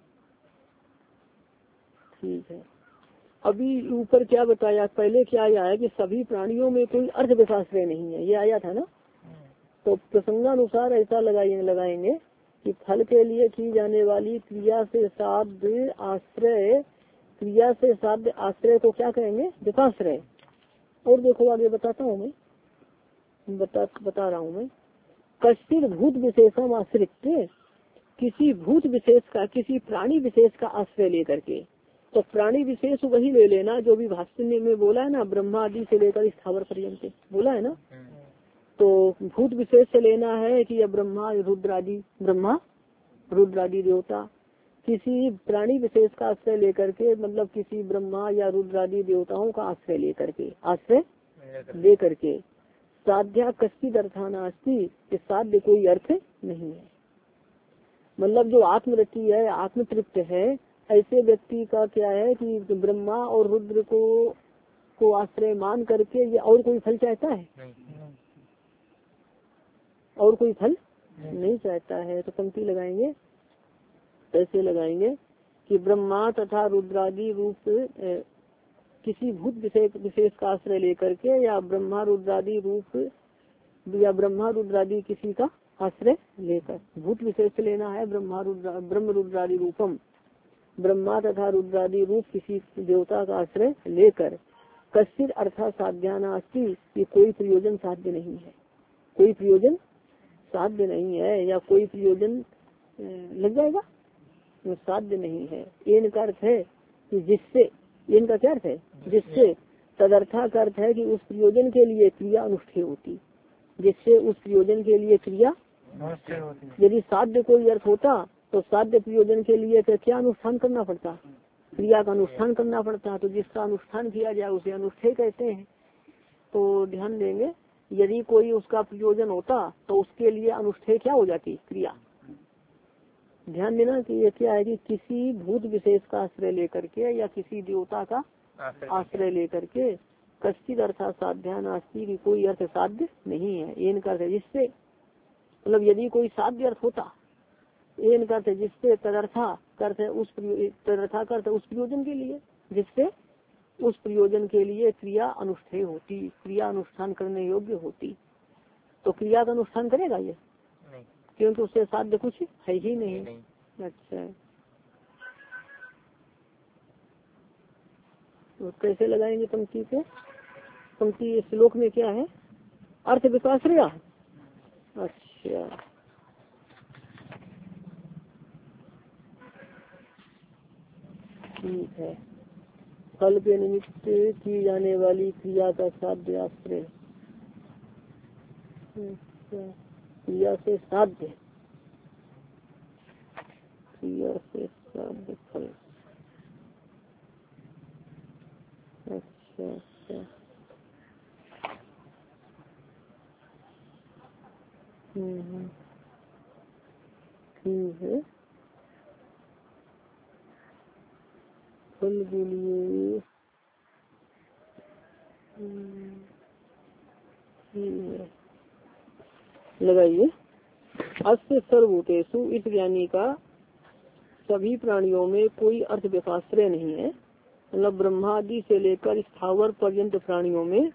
ठीक है। अभी ऊपर क्या बताया? पहले क्या आया है कि सभी प्राणियों में कोई अर्थ विपाश्रय नहीं है, ये आया था ना। तो प्रसंगानुसार ऐसा लगाएंगे लगाएंगे कि फल के लिए की जाने वाली क्रिया से साध्य आश्रय, क्रिया से साध्य आश्रय को क्या कहेंगे? विपाश्रय। और देखो आगे बताता हूँ मैं, बता बता रहा हूँ मैं। कश्चित भूत विशेषम आश्रित, किसी भूत विशेष का, किसी प्राणी विशेष का आश्रय लेकर के। तो प्राणी विशेष वही ले लेना जो भी भाष्य में बोला है ना, ब्रह्मा आदि से लेकर स्थावर पर्यंत बोला है ना। तो भूत विशेष से लेना है कि यह ब्रह्मा रुद्रादि, ब्रह्मा रुद्रादि देवता, किसी प्राणी विशेष का आश्रय लेकर के, मतलब किसी ब्रह्मा या रुद्रादि देवताओं का आश्रय लेकर के, आश्रय लेकर के। साध्या कश्चित अर्थानास्ति, इस साध्य कोई अर्थ नहीं है। मतलब जो आत्मरति है, आत्मतृप्त है, ऐसे व्यक्ति का क्या है कि ब्रह्मा और रुद्र को को आश्रय मान करके ये और कोई फल चाहता है? और कोई फल नहीं चाहता है। तो पंक्ति लगाएंगे, ऐसे लगाएंगे कि ब्रह्मा तथा रुद्रादि रूप ए, किसी भूत विशेष विशेष का आश्रय लेकर के, या ब्रह्मा रुद्रादि रूप, या ब्रह्मा रुद्रादि किसी का आश्रय लेकर, भूत विशेष लेना है ब्रह्मा रुद्रा ब्रह्म रुद्रादि रूपम, ब्रह्मा तथा रुद्रादि रूप किसी देवता का आश्रय लेकर। कश्चित अर्थात साध्यानास्ति, ये कोई प्रयोजन साध्य नहीं है, कोई प्रयोजन साध्य नहीं है, या कोई प्रयोजन लग जाएगा, वो साध्य नहीं है। इनका अर्थ है कि जिससे, इनका क्या अर्थ है? जिससे। तदर्था का अर्थ है कि उस प्रयोजन के लिए क्रिया अनुष्ठेय होती, जिससे उस प्रयोजन के लिए क्रिया। यदि साध्य कोई अर्थ होता तो साध्य प्रयोजन के लिए क्या अनुष्ठान करना पड़ता? क्रिया का अनुष्ठान करना पड़ता। तो जिसका अनुष्ठान किया जाए उसे अनुष्ठेय कहते हैं। तो ध्यान देंगे, यदि कोई उसका प्रयोजन होता तो उसके लिए अनुष्ठेय क्या हो जाती? क्रिया। ध्यान देना कि ये क्या है कि किसी भूत विशेष का आश्रय लेकर के या किसी देवता का आश्रय लेकर के, कश्चित अर्थात साध्यानास्ति की कोई अर्थ साध्य नहीं है। इनका अर्थ जिससे, मतलब यदि कोई साध्य अर्थ होता, इनका अर्थ जिससे, तदर्था अर्थ है उस तदर्था अर्थ उस प्रयोजन के लिए, जिससे उस प्रयोजन के लिए क्रिया अनुष्ठेय होती, क्रिया अनुष्ठान करने योग्य होती। तो क्रिया का अनुष्ठान करेगा ये नहीं, क्योंकि उससे साध्य कुछ है ही नहीं, नहीं। अच्छा, तो कैसे लगाएंगे पंक्ति को? पंक्ति श्लोक में क्या है? अर्थ विपाश्रया। अच्छा, ठीक है। फल के निमित्त की जाने वाली क्रिया का साध्य आश्रय, क्रिया से साध्य, क्रिया से साध्य फल। अच्छा अच्छा हम्म ठीक है। फल के लिए लगाइए। अस्य सर्वभूतेषु, इस ज्ञानी का सभी प्राणियों में कोई अर्थ व्यपाश्रय नहीं है। मतलब ब्रह्मादि से लेकर स्थावर पर्यंत प्राणियों में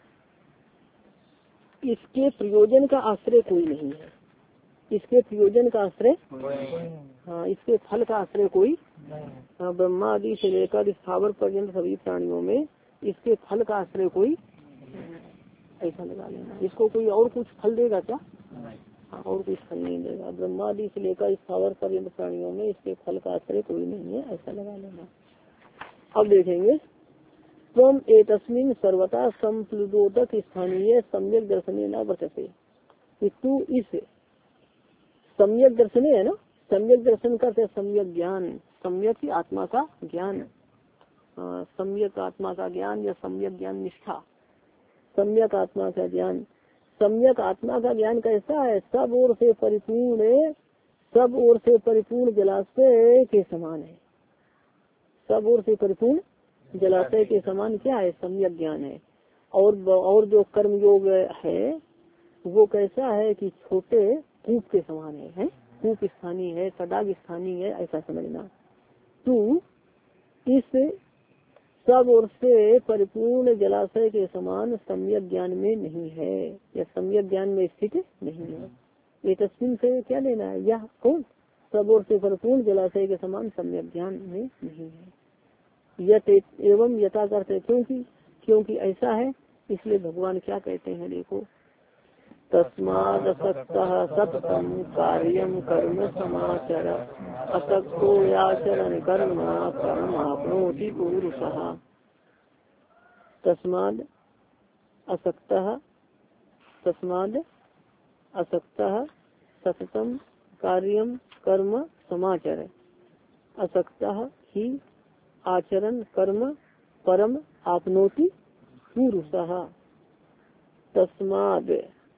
इसके प्रयोजन का आश्रय कोई नहीं है। इसके प्रयोजन का आश्रय, हाँ, इसके फल का आश्रय कोई, हाँ, ब्रह्मा आदि से लेकर स्थावर पर्यंत सभी प्राणियों में इसके फल का आश्रय कोई, ऐसा लगा लेना। इसको कोई और कुछ फल देगा क्या? हाँ, और कुछ फल नहीं देगा। ब्रह्मा आदि से लेकर स्थावर पर्यंत प्राणियों में इसके फल का आश्रय कोई नहीं है, ऐसा लगा लेना। अब देखेंगे, त्वम एतस्मिन् सर्वथा संप्लुदोदक स्थानीय सम्यक दर्शने न वर्तते। तू इस सम्यक दर्शन है ना, सम्यक दर्शन करते सम्यक ज्ञान, सम्यक ही आत्मा का ज्ञान, सम्यक आत्मा का ज्ञान या सम्यक ज्ञान निष्ठा, सम्यक आत्मा का ज्ञान। सम्यक आत्मा का ज्ञान कैसा है? सब ओर से परिपूर्ण, सब ओर से परिपूर्ण जलाशय के समान है। सब ओर से परिपूर्ण जलाशय के समान क्या है? सम्यक ज्ञान है। और और जो कर्म योग है वो कैसा है कि छोटे कूप के समान है, है? कूप स्थानीय है, तडाग स्थानीय है, ऐसा समझना। तू इस सब ओर से परिपूर्ण जलाशय के समान सम्यक ज्ञान में नहीं है, या सम्यक ज्ञान में स्थित नहीं है। ये तस्वीर से क्या लेना है? यह कौन? सब ओर से परिपूर्ण जलाशय के समान सम्यक ज्ञान में नहीं है। यत एवं यथा करते, क्योंकि क्योंकि ऐसा है, इसलिए भगवान क्या कहते हैं, देखो, तस्माद असक्तः सततम कार्यम कर्म समाचर, असक्तो याचरण कर्म परम आपनोति पुरुषः। तस्माद असक्तः, तस्माद असक्तः सततम कार्यम कर्म समाचर, असक्तः ही आचरण कर्म परम आपनोति पुरुषः। तस्माद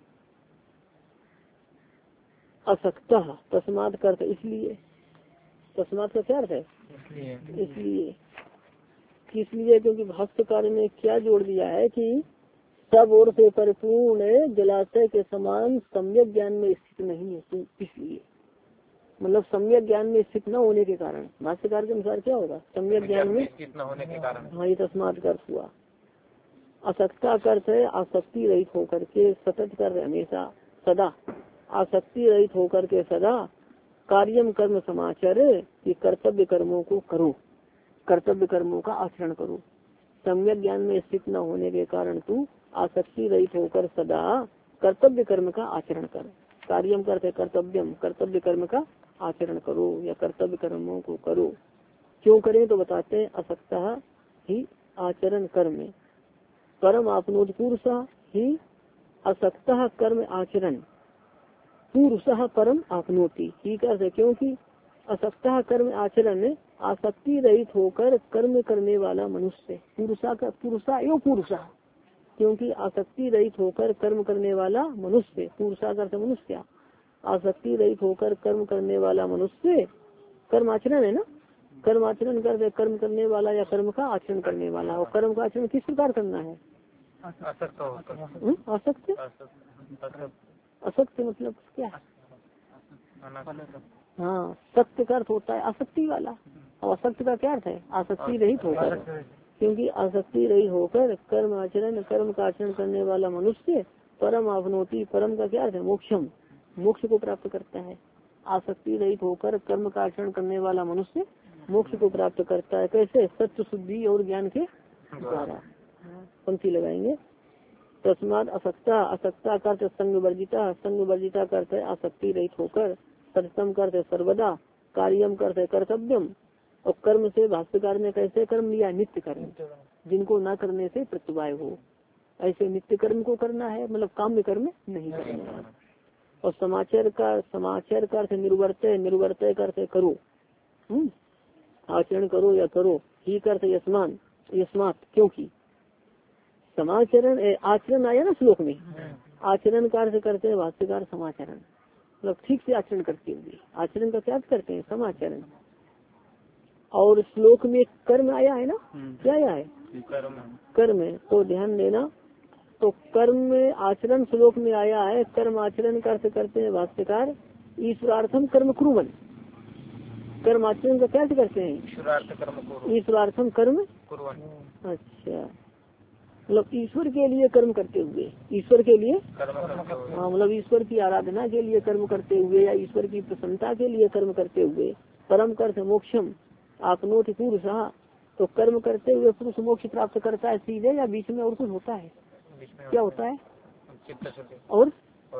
असक्तः, तस्माद करते इसलिए, तस्माद का क्या अर्थ है? इसलिए, इसलिए इसलिए क्योंकि भाष्यकार ने क्या जोड़ दिया है कि सब ओर से परिपूर्ण जलाशय के समान सम्यक ज्ञान में स्थित नहीं है, इसलिए मतलब सम्यक ज्ञान में स्थित न होने के कारण। भाष्यकार के अनुसार क्या होगा? सम्यक ज्ञान में स्थित न होने के कारण, हाँ, ये तस्माद का अर्थ हुआ। असक्ता का अर्थ है आसक्ति रहित होकर के, सतत कर हमेशा सदा, आसक्ति रहित होकर के सदा, कार्यम कर्म समाचार, ये कर्तव्य कर्मों को करो, कर्तव्य कर्मों का आचरण करो। सम्यक ज्ञान में स्थित न होने के कारण तू आसक्ति रहित होकर सदा कर्तव्य कर्म का आचरण कर। कार्यम करते कर्तव्यम, कर्तव्य कर्म का आचरण करो या कर्तव्य कर्मों को करो। क्यों करें तो बताते हैं, असक्तः ही आचरण कर्म, परम आपनोति पुरुषः ही असक्तः कर्म आचरण, पुरुषः परम आपनोति। ठीक है, क्योंकि असक्तः कर्म आचरण आसक्ति रहित होकर कर्म करने वाला मनुष्य, पुरुषा का पुरुषा एवं पुरुषा, क्योंकि आसक्ति रहित होकर कर्म करने वाला मनुष्य, पुरुषा का मनुष्य, आसक्ति रहित होकर कर्म करने वाला मनुष्य, कर्म आचरण है ना, कर्म आचरण करते कर्म करने वाला या कर्म का आचरण करने वाला। और कर्म का आचरण किस प्रकार करना है? आसक्त, असक्त मतलब क्या? हाँ, सत्य का अर्थ होता है आसक्ति वाला, और असक्त का क्या अर्थ है? आसक्ति रहित होकर, क्योंकि आसक्ति रहित होकर कर्म आचरण कर्म का आचरण करने वाला मनुष्य परम आपनोति, परम का क्या अर्थ है? मोक्षम, मोक्ष को प्राप्त करता है। आसक्ति रहित होकर कर्म का आचरण करने वाला मनुष्य मोक्ष को प्राप्त करता है। कैसे? सत्य शुद्धि और ज्ञान के द्वारा। पंक्ति लगाएंगे, तस्माद असक्ता, असक्ता करते संग वर्जिता, संग वर्जिता करते आसक्ति रहित होकर, सततम करते सर्वदा, कार्यम करते कर्तव्यम, और कर्म से भाष्यकार ने कैसे कर्म लिया? नित्य कर्म, जिनको न करने से प्रत्युवाय हो। ऐसे नित्य कर्म को करना है, मतलब काम्य कर्म नहीं करना है। और समाचार का समाचार का अर्थ निर्वर्तय, निर्वर्तय का अर्थ करो, हम्म आचरण करो या करो। ही करते यस्मान, यस्मात क्योंकि समाचरण आचरण आया ना श्लोक में, आचरण का अर्थ करते हैं भाष्यकार समाचरण, मतलब ठीक से आचरण करते हुए। आचरण का क्या करते हैं? समाचरण। और श्लोक में कर्म आया है ना, क्या आया है? कर्म। कर्म है तो ध्यान देना। तो कर्म आचरण श्लोक में आया है, कर्म आचरण का अर्थ करते हैं भाष्यकार ईश्वरार्थम कर्म कुर्वन्। कर्म आचरण का क्या करते हैं? ईश्वरार्थम कर्म कुर्वन्। अच्छा, मतलब ईश्वर के लिए कर्म करते हुए, ईश्वर के लिए हाँ, मतलब ईश्वर की आराधना के लिए कर्म करते हुए या ईश्वर की प्रसन्नता के लिए कर्म करते हुए। परम कर्त मोक्षम आपनोति पुरुषः, तो कर्म करते हुए पुरुष मोक्ष प्राप्त करता है सीधे, या बीच में और कुछ होता है? क्या होता है? और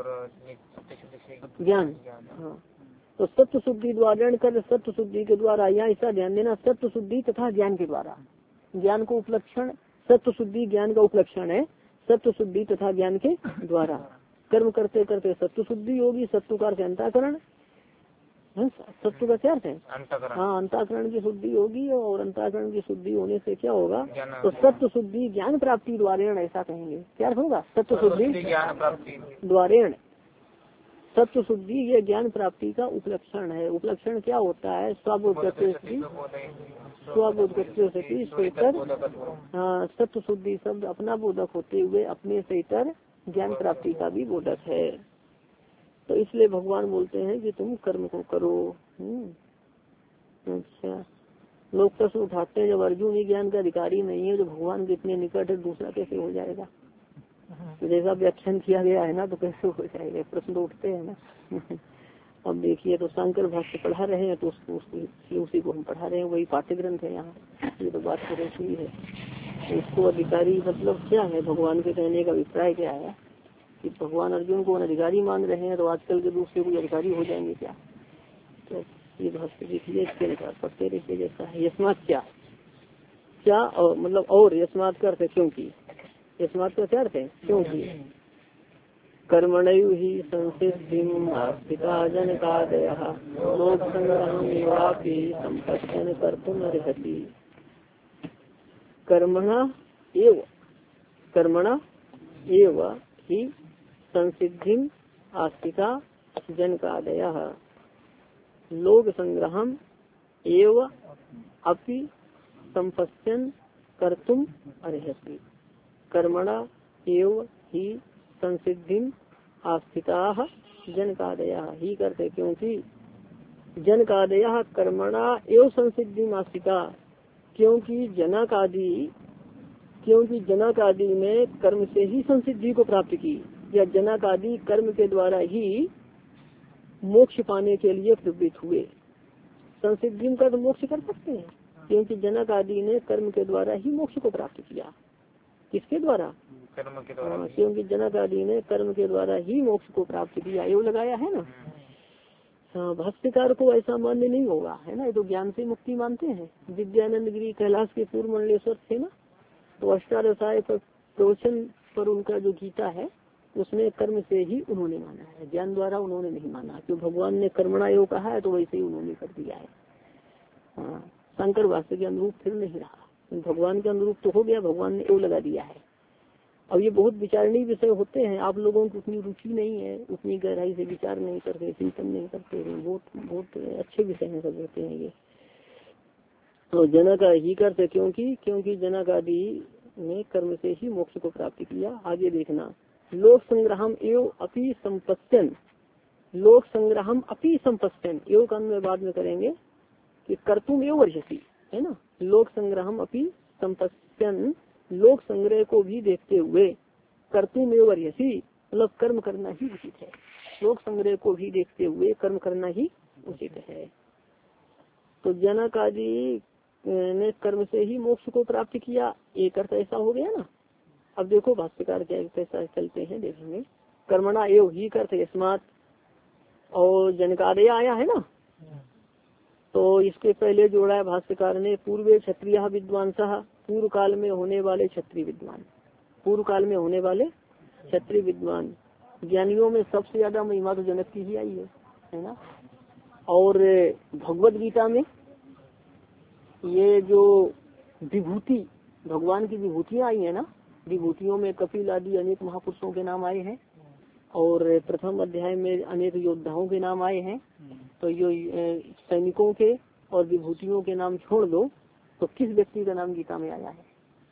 ज्ञान। हाँ, तो सत्य शुद्धि द्वारा कर, सत्य शुद्धि के द्वारा, यहाँ ऐसा ध्यान देना, सत्य शुद्धि तथा ज्ञान के द्वारा। ज्ञान को उपलक्षण, सत्य शुद्धि ज्ञान का उपलक्षण है। सत्य शुद्धि तथा ज्ञान के द्वारा कर्म करते करते सत्य शुद्धि होगी। सत्व का अर्थ अंतःकरण, सत्व का क्या अर्थ है? हाँ, अंतःकरण की शुद्धि होगी। और अंतःकरण की शुद्धि होने से क्या होगा? तो सत्य शुद्धि ज्ञान प्राप्ति द्वारेण, ऐसा कहेंगे। क्या होगा? सत्य शुद्धि द्वारेण। सत्य शुद्धि ये ज्ञान प्राप्ति का उपलक्षण है। उपलक्षण क्या होता है? स्वबोधगत्य स्वबोधगत्य सती स्वेतर। हाँ, सत्य शुद्धि शब्द अपना बोधक होते हुए अपने से इतर ज्ञान प्राप्ति का भी बोधक है। तो इसलिए भगवान बोलते हैं कि तुम कर्म को करो। अच्छा, लोग प्रश्न उठाते हैं जब अर्जुन ही ज्ञान का अधिकारी नहीं है, जो भगवान के इतने निकट है, दूसरा कैसे हो जाएगा? तो जैसा व्याख्यान किया गया है ना, तो कैसे हो जाएगा? प्रश्न तो उठते हैं ना। अब देखिए, तो शंकर भाष्य पढ़ा रहे हैं, तो उसको उसी, उसी को हम पढ़ा रहे हैं, वही पाठ्य ग्रंथ है यहाँ। ये तो बात तो रहती है। इसको अधिकारी मतलब क्या है? भगवान के कहने का अभिप्राय क्या है कि भगवान अर्जुन को अधिकारी मान रहे हैं, तो आजकल के दूसरे कोई अधिकारी हो जाएंगे क्या? तो ये भाष्य देखिए, इसके अनुसार पढ़ते देखिए। जैसा है यस्मात क्या क्या और मतलब और यस्मात का अर्थ है क्योंकि। यस्मात का क्या अर्थ है? क्योंकि। कर्मणयु ही संसिद्धिम आस्तिका जनकादयः लोक संग्रहमेवापि संपत्तिं कर्तुम् अर्हति। कर्मणा एव कर्मणा एव ही संसिद्धिम आस्तिका जनकादयः लोक संग्रहम एव अपि संपत्तिं कर्तुम् अर्हति। कर्मणा एव ही संसिद्धिम आस्थिताः जनकादयः ही करते क्योंकि जनकादयः कर्मणा एव संसिद्धिम आस्थिता, क्योंकि जनक आदि क्योंकि जनक आदि ने कर्म से ही संसिद्धि को प्राप्त की, या जनक आदि कर्म के द्वारा ही मोक्ष पाने के लिए प्रवृत्त हुए। संसिद्धि का तो मोक्ष कर सकते हैं, क्योंकि जनक आदि ने कर्म के द्वारा ही मोक्ष को प्राप्त किया। किसके द्वारा? कर्म के द्वारा। हाँ, क्योंकि जनक आदि ने कर्म के द्वारा ही मोक्ष को प्राप्त किया, ये लगाया है ना। हाँ, भाष्यकार को ऐसा मान्य नहीं होगा, है ना। ये तो ज्ञान से मुक्ति मानते हैं। विद्यानंद गिरी कैलाश के पूर्व मंडलेश्वर थे ना, तो अष्टादशाय प्रवचन पर उनका जो गीता है उसमें कर्म से ही उन्होंने माना है, ज्ञान द्वारा उन्होंने नहीं माना। क्यों? भगवान ने कर्मणा योग कहा है तो वैसे ही उन्होंने कर दिया है। हाँ, शंकर भाष्य के अनुरूप फिर नहीं रहा, भगवान के अनुरूप तो हो गया, भगवान ने योग लगा दिया है। अब ये बहुत विचारणीय विषय होते हैं, आप लोगों की उतनी रुचि नहीं है, उतनी गहराई से विचार नहीं करते, चिंतन नहीं करते, बहुत बहुत अच्छे विषय हैं सब होते हैं ये। तो जनक ही करते क्योंकि क्योंकि जनक आदि ने कर्म से ही मोक्ष को प्राप्त किया। आगे देखना, लोक संग्रहम एवं अपि संपत्त्यन, लोक संग्रहम अपि संपत्त्यन, योग का अन्वय बाद में करेंगे कि कर्तुम एवं वर्षसी, है ना। लोक संग्रहम अपि संपत्त्यन, लोक संग्रह को भी देखते हुए कर्तुम एवं वर्षसी, मतलब कर्म करना ही उचित है। लोक संग्रह को भी देखते हुए कर्म करना ही उचित है। तो जनक आदि ने कर्म से ही मोक्ष को प्राप्त किया, एक अर्थ ऐसा हो गया ना। अब देखो भाष्यकार क्या कैसा चलते हैं, देखेंगे। कर्मणा एव ही करते यस्मात्, और जनकादय आया है ना, तो इसके पहले जोड़ा है भाष्यकार ने पूर्वे क्षत्रिय विद्वांसः, पूर्व काल में होने वाले क्षत्रिय विद्वान, पूर्व काल में होने वाले क्षत्रिय विद्वान। ज्ञानियों में सबसे ज्यादा महिमा तो जनक की ही आई है, है ना। और भगवत गीता में ये जो विभूति, भगवान की विभूतियां आई है ना, विभूतियों में कपिल आदि अनेक महापुरुषों के नाम आए हैं, और प्रथम अध्याय में अनेक योद्धाओं के नाम आए हैं। तो ये सैनिकों के और विभूतियों के नाम छोड़ दो तो किस व्यक्ति का नाम गीता में आया है?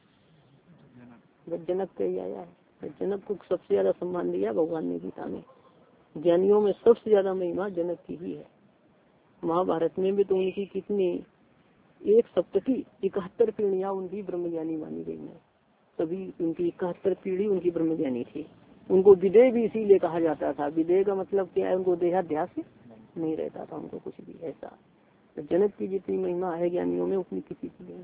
जनक का ही आया है। जनक को सबसे ज्यादा सम्मान दिया भगवान ने गीता में। ज्ञानियों में सबसे ज्यादा महिमा जनक की ही है। महाभारत में भी तो उनकी कितनी एक सप्तकी इकहत्तर पीढ़ियां उनकी ब्रह्मज्ञानी मानी गई है। सभी उनकी इकहत्तर पीढ़ी उनकी ब्रह्मज्ञानी थी। उनको विदेह भी इसीलिए कहा जाता था। विदेह का मतलब क्या है? उनको देहाध्यास नहीं रहता था उनको कुछ भी ऐसा। तो जनक की जितनी महिमा है ज्ञानियों में उतनी किसी की नहीं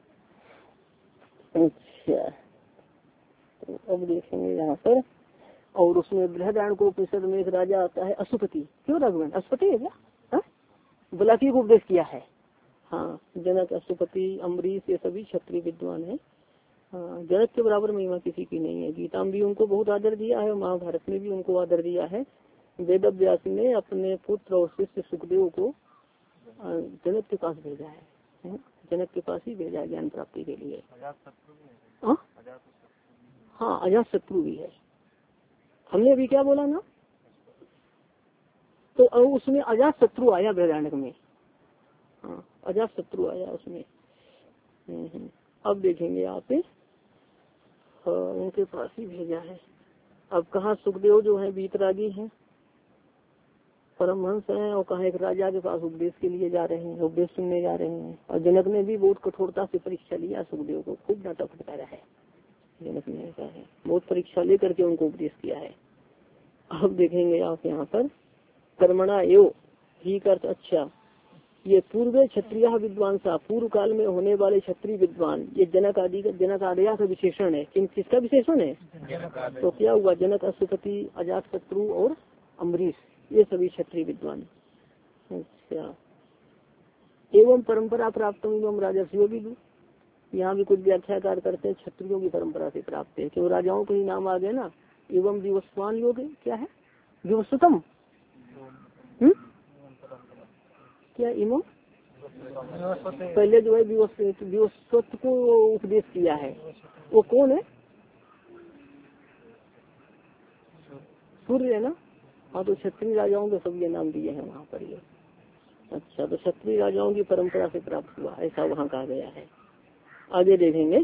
है। अच्छा, तो अब देखेंगे यहाँ पर। और उसमें बृहदारण्य को उपनिषद में एक राजा आता है अशुपति। क्यों राघवन अशुपति है क्या? हाँ, बुलाकी को उपदेश किया है। हाँ, जनक, अशुपति, अम्बरीश ये सभी क्षत्रिय विद्वान है। हाँ, जनक के बराबर महिमा किसी की नहीं है। गीता में भी उनको बहुत आदर दिया है, महाभारत में भी उनको आदर दिया है। वेद व्यास ने अपने पुत्र और शिष्य सुखदेव को जनक के पास भेजा है। जनक के पास ही भेजा है ज्ञान प्राप्ति के लिए। हाँ, अजात शत्रु भी है। हमने अभी क्या बोला ना, तो उसमें अजात शत्रु आया बृहदारण्यक में। हाँ, अजात शत्रु आया उसमें। अब देखेंगे आप उनके पास ही भेजा है। अब कहाँ सुखदेव जो है वीतरागी हैं, परमहंस हैं, और कहाँ एक राजा के पास उपदेश के लिए जा रहे हैं, उपदेश सुनने जा रहे हैं। और जनक ने भी बहुत कठोरता से परीक्षा लिया सुखदेव को, खूब डांटा फटकारा है। जनक ने ऐसा है बहुत परीक्षा ले करके उनको उपदेश किया है। अब देखेंगे आप यहाँ पर कर्मणा एव ही का अर्थ अच्छा, ये पूर्व क्षत्रिय विद्वान सा, पूर्व काल में होने वाले क्षत्रिय विद्वान, ये जनक आदि का, जनक आदया का विशेषण है। किन किसका विशेषण है? तो क्या हुआ? जनक, अशुपति, अजात शत्रु और अम्बरीश ये सभी क्षत्रिय विद्वान। अच्छा, एवं परंपरा प्राप्त एवं राजस्व भी दू। यहाँ भी कुछ व्याख्याकार करते हैं क्षत्रियों की परंपरा से प्राप्त है, क्यों राजाओं के ही नाम आ गए ना। एवं विवस्वान योग क्या है? विवस्वतम क्या इमो पहले जो है विवस्वत को उपदेश किया है, वो कौन है? सूर्य है ना। हाँ, तो क्षत्रिय राजाओं के सब ये नाम दिए हैं वहाँ पर ये। अच्छा, तो क्षत्रिय राजाओं की परंपरा से प्राप्त हुआ ऐसा वहाँ कहा गया है। आगे देखेंगे।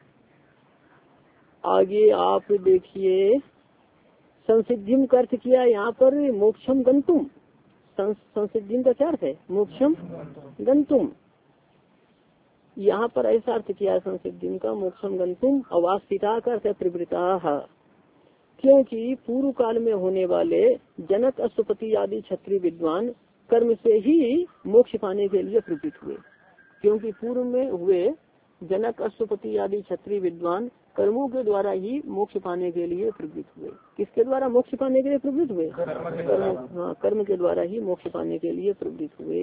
आगे आप देखिए, संसिद्धिम का अर्थ किया यहाँ पर मोक्षम गंतुम। संसिद्धिम का क्या अर्थ है? मोक्षम गंतुम। यहाँ पर ऐसा अर्थ किया संसिद्धिम का, मोक्षम गंतुम। अवास्थिता का अर्थ है प्रवृत्ता, क्योंकि पूर्व काल में होने वाले जनक, अशुपति आदि क्षत्रिय विद्वान कर्म से ही मोक्ष पाने के लिए प्रवृत्त हुए। क्योंकि पूर्व में हुए जनक, अशुपति आदि क्षत्रिय विद्वान कर्मों के द्वारा ही मोक्ष पाने के लिए प्रवृत्त हुए। किसके द्वारा मोक्ष पाने के लिए प्रवृत्त हुए? कर्म। हाँ, कर्म के द्वारा ही मोक्ष पाने के लिए प्रवृत्त हुए।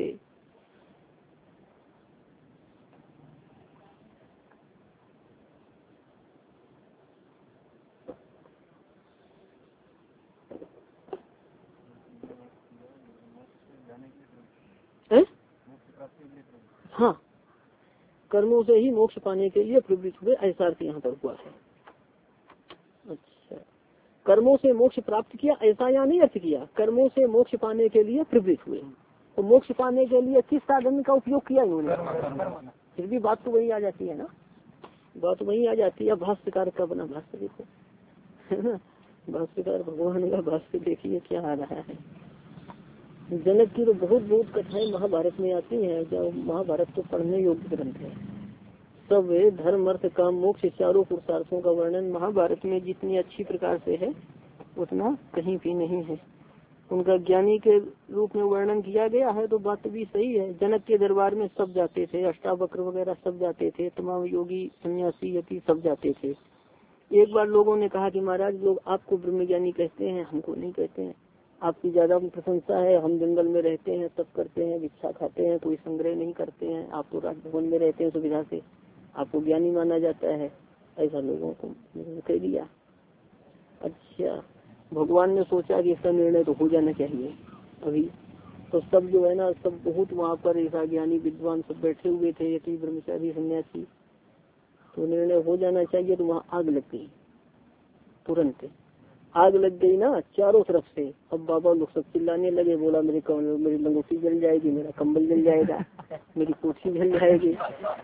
है? हाँ, कर्मों से ही मोक्ष पाने के लिए प्रवृत्त हुए, ऐसा अर्थ यहाँ पर हुआ है। अच्छा, कर्मों से मोक्ष प्राप्त किया ऐसा यहाँ नहीं अर्थ किया, कर्मों से मोक्ष पाने के लिए प्रवृत्त हुए। तो मोक्ष पाने के लिए किस साधन का उपयोग किया इन्होंने? फिर भी बात तो वही आ जाती है ना, बात वही आ जाती है। भाष्यकार का बना भाष्य देखो, है ना। भाष्यकार भगवान का भाष्य देखिए क्या आ रहा है। जनक की तो बहुत बहुत कथाएं महाभारत में आती हैं। जब महाभारत तो पढ़ने योग्य ग्रंथ है। सब धर्म, अर्थ, काम, मोक्ष चारों पुरुषार्थों का वर्णन महाभारत में जितनी अच्छी प्रकार से है उतना कहीं भी नहीं है। उनका ज्ञानी के रूप में वर्णन किया गया है, तो बात भी सही है। जनक के दरबार में सब जाते थे, अष्टावक्र वगैरह सब जाते थे, तमाम योगी सन्यासी यति सब जाते थे। एक बार लोगों ने कहा कि महाराज, लोग आपको ब्रह्मज्ञानी कहते हैं, हमको नहीं कहते हैं। आपकी ज्यादा प्रशंसा है, हम जंगल में रहते हैं, तप करते हैं, भिक्षा खाते हैं, कोई संग्रह नहीं करते हैं। आप तो राजभवन में रहते हैं सुविधा से, आपको ज्ञानी माना जाता है, ऐसा लोगों को कह दिया। अच्छा, भगवान ने सोचा कि इसका निर्णय तो हो जाना चाहिए अभी, तो सब जो है ना सब बहुत वहाँ पर ऐसा ज्ञानी विद्वान सब बैठे हुए थे, यति ब्रह्मचारी सन्यासी, तो निर्णय हो जाना चाहिए। तो वहाँ आग लग गई, तुरंत आग लग गई ना चारों तरफ से। अब बाबा लोग सब चिल्लाने लगे, बोला मेरी कमल मेरी लंगोटी जल जाएगी, मेरा कंबल जल जाएगा, मेरी कोठी जल जाएगी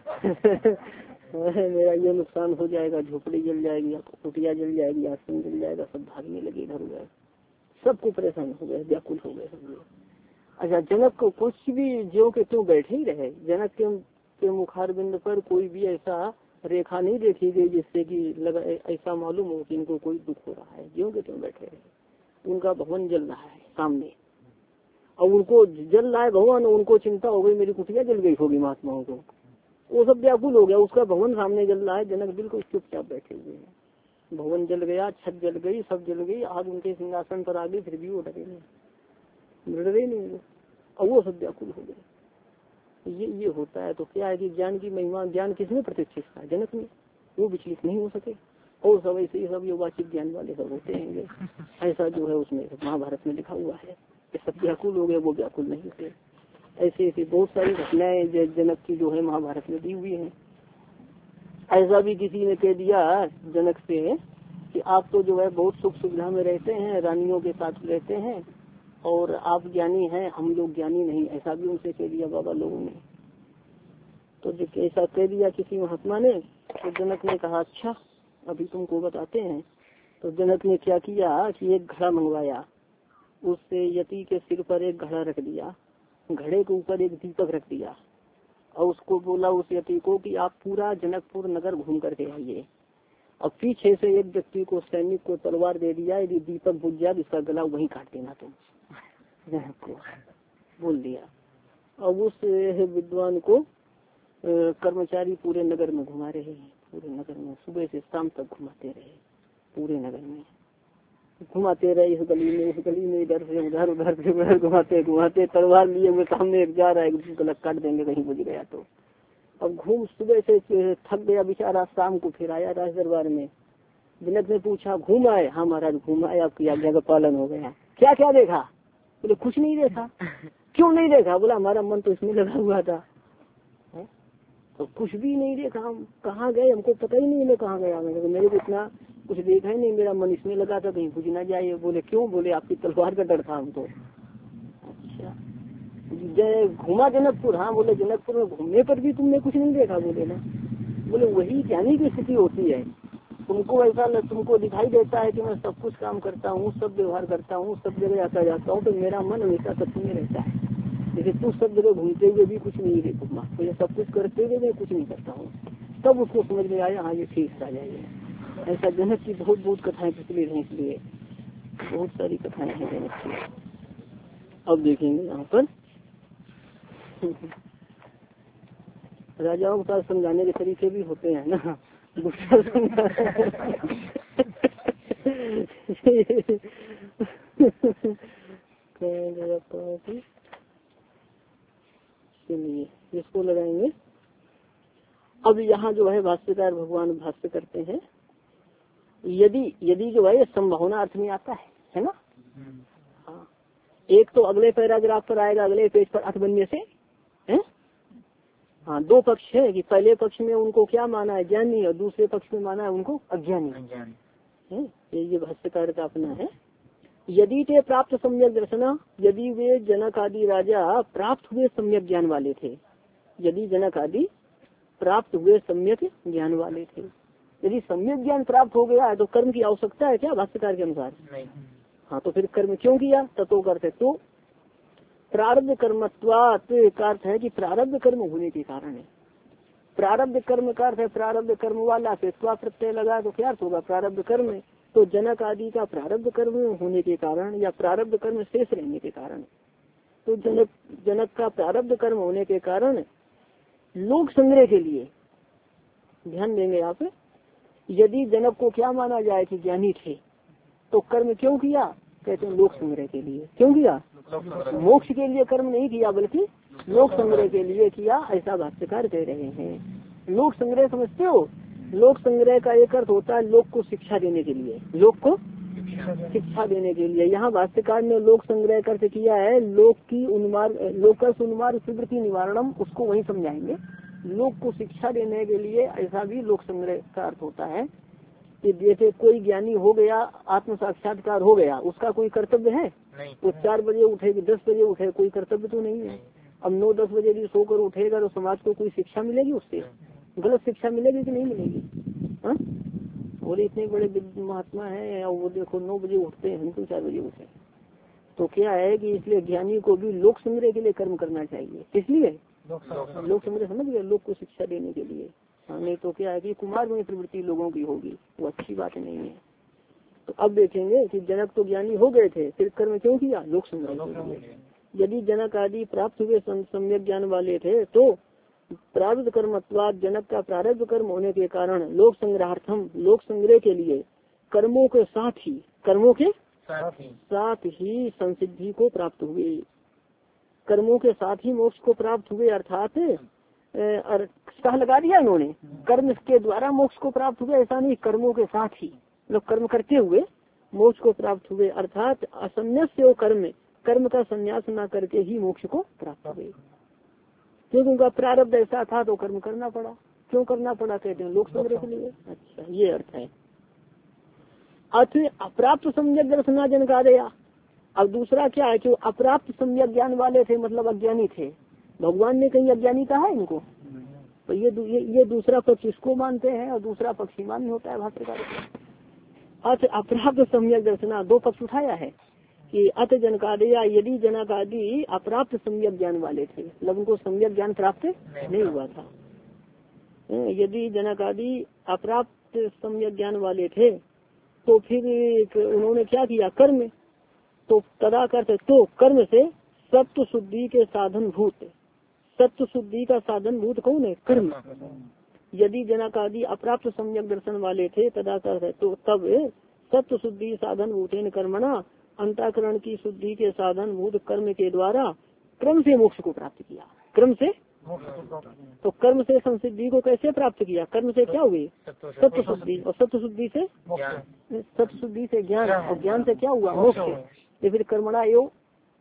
मेरा ये नुकसान हो जाएगा, झोपड़ी जल जाएगी, कुटिया जल जाएगी, आश्रम जल जाएगा। सब भागने लगे इधर उधर, सबको परेशान हो गए, व्याकुल हो गए सब लोग। अच्छा, जनक को कुछ भी ज्यों के त्यों बैठे ही रहे। जनक के, के मुखार बिंद पर कोई भी ऐसा रेखा नहीं देखी गई जिससे कि लगा ऐसा मालूम हो कि इनको कोई दुख हो रहा है। ज्यों के त्यों बैठे रहे। उनका भवन जल रहा है सामने, और उनको जल रहा है भवन, उनको चिंता हो गई मेरी कुटिया जल गई होगी महात्माओं को, वो सब व्याकुल हो गया। उसका भवन सामने जल रहा है, जनक बिल्कुल चुपचाप बैठे हुए हैं। भवन जल गया, छत जल गई, सब जल गई, आग उनके सिंहासन पर आ गई, फिर भी वो डरे नहीं, डरे नहीं, और वो सब व्याकुल हो गए। ये ये होता है। तो क्या है कि ज्ञान की महिमा, ज्ञान किसने प्रतिष्ठित था? जनक ने, वो विचलित नहीं हो सके। और सब ऐसे ही सब योगाचित ज्ञान वाले सब होते हैं, ऐसा जो है उसमें महाभारत में लिखा हुआ है कि सब व्याकुल हो गए, वो व्याकुल नहीं थे। ऐसे ऐसी बहुत सारी घटनाएं जनक की जो है महाभारत में दी हुई है। ऐसा भी किसी ने कह दिया जनक से कि आप तो जो है बहुत सुख सुविधा में रहते हैं, रानियों के साथ रहते हैं, और आप ज्ञानी हैं, हम लोग ज्ञानी नहीं, ऐसा भी उनसे कह दिया बाबा लोगों ने। तो जब ऐसा कह दिया किसी महात्मा ने, तो जनक ने कहा अच्छा अभी तुमको बताते हैं। तो जनक ने क्या किया कि एक घड़ा मंगवाया, उससे यति के सिर पर एक घड़ा रख दिया, घड़े के ऊपर एक दीपक रख दिया, और उसको बोला उस यति को कि आप पूरा जनकपुर नगर घूम करके आइए। अब पीछे से एक व्यक्ति को, सैनिक को तलवार दे दिया, यदि दीपक बुझ जाए इसका गला वहीं काट देना तुम, जनक को बोल दिया। अब उस विद्वान को कर्मचारी पूरे नगर में घुमा रहे हैं, पूरे नगर में सुबह से शाम तक घुमाते रहे, पूरे नगर में घुमाते रहे, इस गली में इस गली में, इधर से उधर उधर से उधर घुमाते घुमाते, तलवार लिए हुए सामने एक जा रहा है, गला काट देंगे कहीं बुझ गया तो। अब घूम सुबह से थक गया बेचारा, शाम को फिर आया राज दरबार में। जनक ने पूछा घूम आए? हाँ महाराज घूम आए, आपकी आज्ञा का पालन हो गया। क्या क्या देखा? बोले कुछ नहीं देखा। क्यों नहीं देखा? बोला हमारा मन तो इसमें लगा हुआ था। है? तो कुछ भी नहीं देखा। हम कहाँ गए हमको पता ही नहीं, मैं कहाँ गया, मैंने मेरे को इतना कुछ देखा ही नहीं, मेरा मन इसमें लगा था कहीं बुझ ना जाए। बोले क्यों? बोले आपकी तलवार का डर था हमको। अच्छा जय घूमा जनकपुर? हाँ। बोले जनकपुर में घूमने पर भी तुमने कुछ नहीं देखा? बोले ना। बोले वही ज्ञानी की स्थिति होती है, तुमको ऐसा तुमको दिखाई देता है कि मैं सब कुछ काम करता हूँ, सब व्यवहार करता हूँ, सब जगह आता जाता हूँ, तो मेरा मन हमेशा तत्व में रहता है। जैसे तू सब जगह घूमते हुए भी कुछ नहीं रे घूमा, तो ये सब कुछ करते हुए मैं कुछ नहीं करता हूँ, तब उसको समझ में आया हाँ ये ठीक आ जाइए। ऐसा जनक की बहुत बहुत कथाएं प्रचलित हैं, इसलिए बहुत सारी कथाएं हैं जनक की। अब देखेंगे यहाँ पर राजाओं के साथ समझाने के तरीके भी होते हैं ना, गुस्सा चलिए इसको लगाएंगे। अब यहाँ जो है भाष्यकार भगवान भाष्य करते हैं, यदि यदि जो है ये संभावना अर्थ में आता है, है ना। हाँ, एक तो अगले पैराग्राफ पर आएगा, अगले पेज पर अर्थ बनने से है। हाँ, दो पक्ष है कि पहले पक्ष में उनको क्या माना है ज्ञानी, और दूसरे पक्ष में माना है उनको अज्ञानी है। ये ये भाष्यकार का अपना है। यदि ते प्राप्त सम्यक दर्शना, यदि वे जनक आदि राजा प्राप्त हुए सम्यक ज्ञान वाले थे, यदि जनक आदि प्राप्त हुए सम्यक ज्ञान वाले थे, यदि सम्यक ज्ञान प्राप्त हो गया है तो कर्म की आवश्यकता है क्या भाष्यकार के अनुसार? नहीं। हाँ, तो फिर कर्म क्यों किया? तत्व करते है तो प्रारब्ध कर्मत्वात् का अर्थ है कि प्रारब्ध कर्म होने के कारण है। प्रारब्ध कर्म का अर्थ है प्रारब्ध कर्म वाला से स्वा प्रत्यय लगा तो क्या अर्थ होगा? प्रारब्ध कर्म। तो जनक आदि का प्रारब्ध कर्म होने के कारण या प्रारब्ध कर्म शेष रहने के कारण, तो जनक जनक का प्रारब्ध कर्म होने के कारण लोक संग्रह के लिए, ध्यान देंगे आप, यदि जनक को क्या माना जाए कि ज्ञानी थे, तो कर्म क्यों किया? कहते हैं लोक संग्रह के लिए। क्यों किया? मोक्ष के लिए कर्म नहीं किया, बल्कि लोक संग्रह के लिए किया, ऐसा भाष्यकार कह रहे हैं। लोक संग्रह समझते हो? लोक संग्रह का एक अर्थ होता है लोक को शिक्षा देने के लिए, लोक को शिक्षा देने के लिए। यहाँ भाष्यकार ने लोक संग्रह का अर्थ किया है लोक की उन्मार्ग, लोकस उन्मार्ग सुवृत्ति निवारणम, उसको वही समझाएंगे। लोक को शिक्षा देने के लिए ऐसा भी लोक संग्रह का अर्थ होता है कि जैसे कोई ज्ञानी हो गया, आत्म साक्षात्कार हो गया, उसका कोई कर्तव्य है? वो चार बजे उठे कि दस बजे उठे, कोई कर्तव्य तो नहीं है। अब नौ दस बजे भी सोकर उठेगा तो समाज को कोई शिक्षा मिलेगी उससे? गलत शिक्षा मिलेगी कि नहीं मिलेगी? हाँ, बोले इतने बड़े महात्मा है और वो देखो नौ बजे उठते हैं, हम तो चार बजे उठे। तो क्या है कि इसलिए ज्ञानी को भी लोक संग्रह के लिए कर्म करना चाहिए। इसलिए लोक संग्रह समझ गए, लोक को शिक्षा देने के लिए। हाँ, नहीं तो क्या है कि कुमार में प्रवृत्ति लोगों की होगी, वो अच्छी बात नहीं है। तो अब देखेंगे कि जनक तो ज्ञानी हो गए थे, फिर कर्म क्यों किया? लोक संग्रह। यदि जनक आदि प्राप्त हुए सम्यक ज्ञान वाले थे तो प्रारब्ध कर्मत्वाद, जनक का प्रारब्ध कर्म होने के कारण लोक संग्रहार्थम, लोक संग्रह के लिए कर्मों के साथ ही, कर्मों के साथ ही संसिद्धि को प्राप्त हुए, कर्मों के साथ ही मोक्ष को प्राप्त हुए। अर्थात सह लगा दिया उन्होंने, कर्म के द्वारा मोक्ष को प्राप्त हुए ऐसा नहीं, कर्मों के साथ ही, मतलब कर्म करते हुए मोक्ष को प्राप्त हुए। अर्थात असन्यास्य कर्म, कर्म का संन्यास न करके ही मोक्ष को प्राप्त हुए, क्योंकि उनका प्रारब्ध ऐसा था तो कर्म करना पड़ा। क्यों करना पड़ा? कहते हैं लोक संग्रह के लिए। अच्छा, ये अर्थ है। अर्थ अप्राप्त सम्यक दर्शना जनकादया। अब दूसरा क्या है कि अप्राप्त सम्यक ज्ञान वाले थे, मतलब अज्ञानी थे। भगवान ने कहीं अज्ञानी कहा है इनको? तो ये ये, ये दूसरा पक्ष इसको मानते हैं और दूसरा पक्ष ही मान्य होता है भाष्यकार को। अर्थ अप्राप्त सम्यक दर्शना, दो पक्ष उठाया है कि अत जनकादया, यदि जनक आदि अप्राप्त सम्यक ज्ञान वाले थे, मतलब उनको सम्यक ज्ञान प्राप्त नहीं हुआ था। यदि जनक आदि अप्राप्त सम्यक ज्ञान वाले थे तो फिर उन्होंने क्या किया? कर्म। तो तदा करते तो कर्म से सत्व शुद्धि के साधन भूत, सत्व शुद्धि का साधन भूत कौन है? कर्म। यदि जनक आदि अप्राप्त सम्यक दर्शन वाले थे तदा करते तो तब सत्व शुद्धि साधन भूतेन कर्मणा, अंतःकरण की शुद्धि के साधन भूत कर्म के द्वारा क्रम से मोक्ष को प्राप्त किया। क्रम से, तो कर्म से संसिद्धि को कैसे प्राप्त किया? कर्म से क्या हुई? सत्व शुद्धि, और सत्व शुद्धि से सत्व शुद्धि से ज्ञान, और ज्ञान से क्या हुआ? मोक्ष। ये फिर कर्मणा योग,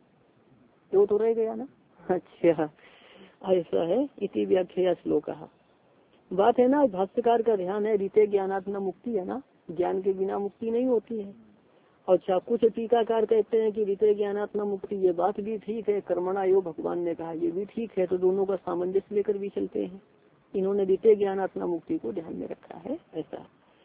यो तो रह गया ना। अच्छा, ऐसा है। इति व्याख्या श्लोक। बात है ना, भाष्यकार का ध्यान है रीते ज्ञानात्म मुक्ति है ना, ज्ञान के बिना मुक्ति नहीं होती है। अच्छा, कुछ टीकाकार कहते हैं कि रीते ज्ञानात्म मुक्ति, ये बात भी ठीक है, कर्मणा योग भगवान ने कहा ये भी ठीक है, तो दोनों का सामंजस्य लेकर भी चलते हैं। इन्होंने रीते ज्ञानात्म मुक्ति को ध्यान में रखा है ऐसा।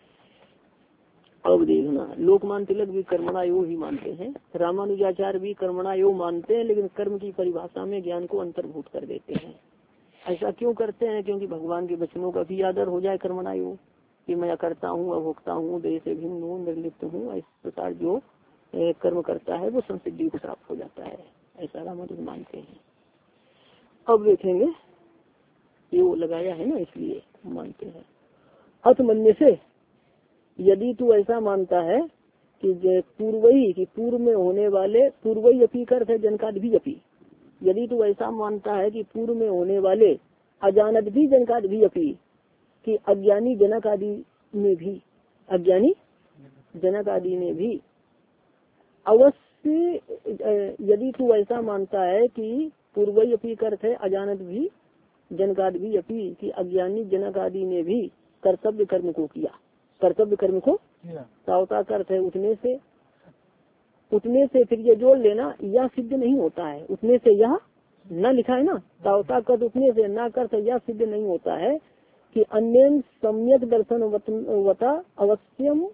अब देखना, लोकमान तिलक भी कर्मणा योग ही मानते हैं, रामानुजाचार्य भी कर्मणा योग मानते हैं, लेकिन कर्म की परिभाषा में ज्ञान को अंतर्भूत कर देते हैं। ऐसा क्यों करते हैं? क्योंकि भगवान के वचनों का भी आदर हो जाए कर्मणा योग, कि मैं करता हूँ, अभोक्ता हूँ, देह से भिन्न हूँ, निर्लिप्त हूँ, इस प्रकार जो कर्म करता है वो संसिद्धि को प्राप्त हो जाता है, ऐसा रामानुज मानते हैं। अब देखेंगे, ये वो लगाया है ना इसलिए मानते हैं। अथ मन्य से, यदि तू ऐसा मानता है कि पूर्वई की पूर्व में होने वाले, पूर्वई अपी कर थे जनकाद भी अपी, यदि तू ऐसा मानता है कि पूर्व में होने वाले अजानत भी जनकाद भी अपी, कि अज्ञानी जनक आदि में भी, अज्ञानी जनक आदि ने भी अवश्य, यदि तू ऐसा मानता है कि पूर्वई अपी अर्थ है अजानत भी जनकाद भी अपी, कि अज्ञानी जनक आदि ने भी कर्तव्य कर्म को किया, कर्तव्य कर्म को सावता अर्थ है उठने से, उठने से फिर ये जोड़ लेना, यह सिद्ध नहीं होता है, उठने से यह न लिखा है ना, सावता कर उठने से न कर यह सिद्ध नहीं होता है कि अन्य सम्यक दर्शन वता अवश्यम,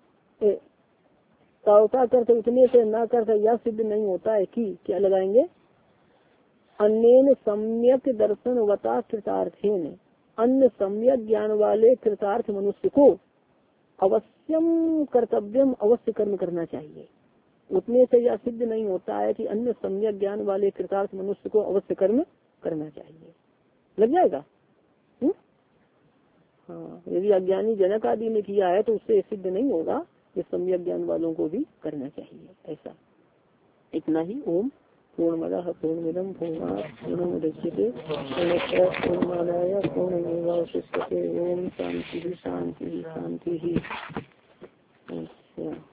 सावता करते उठने से न करते यह सिद्ध नहीं होता है कि, क्या लगाएंगे? अन्य सम्यक दर्शन वता कृतार्थेन, अन्य सम्यक ज्ञान वाले कृतार्थ मनुष्य को अवश्यम कर्तव्यम, अवश्य कर्म करना चाहिए। उठने से यह सिद्ध नहीं होता है कि अन्य सम्यक ज्ञान वाले कृतार्थ मनुष्य को अवश्य कर्म करना चाहिए। लग जाएगा? हुँ? हाँ, यदि अज्ञानी जनक आदि ने किया है तो उससे सिद्ध नहीं होगा, ये सम्यक ज्ञान वालों को भी करना चाहिए ऐसा। इतना ही। ओम पूर्णमदः पूर्णमिदं पूर्णात् पूर्णमुदच्यते पूर्णस्य पूर्णमादाय पूर्णमेवावशिष्यते। ओम शांति शांति शांति। अच्छा।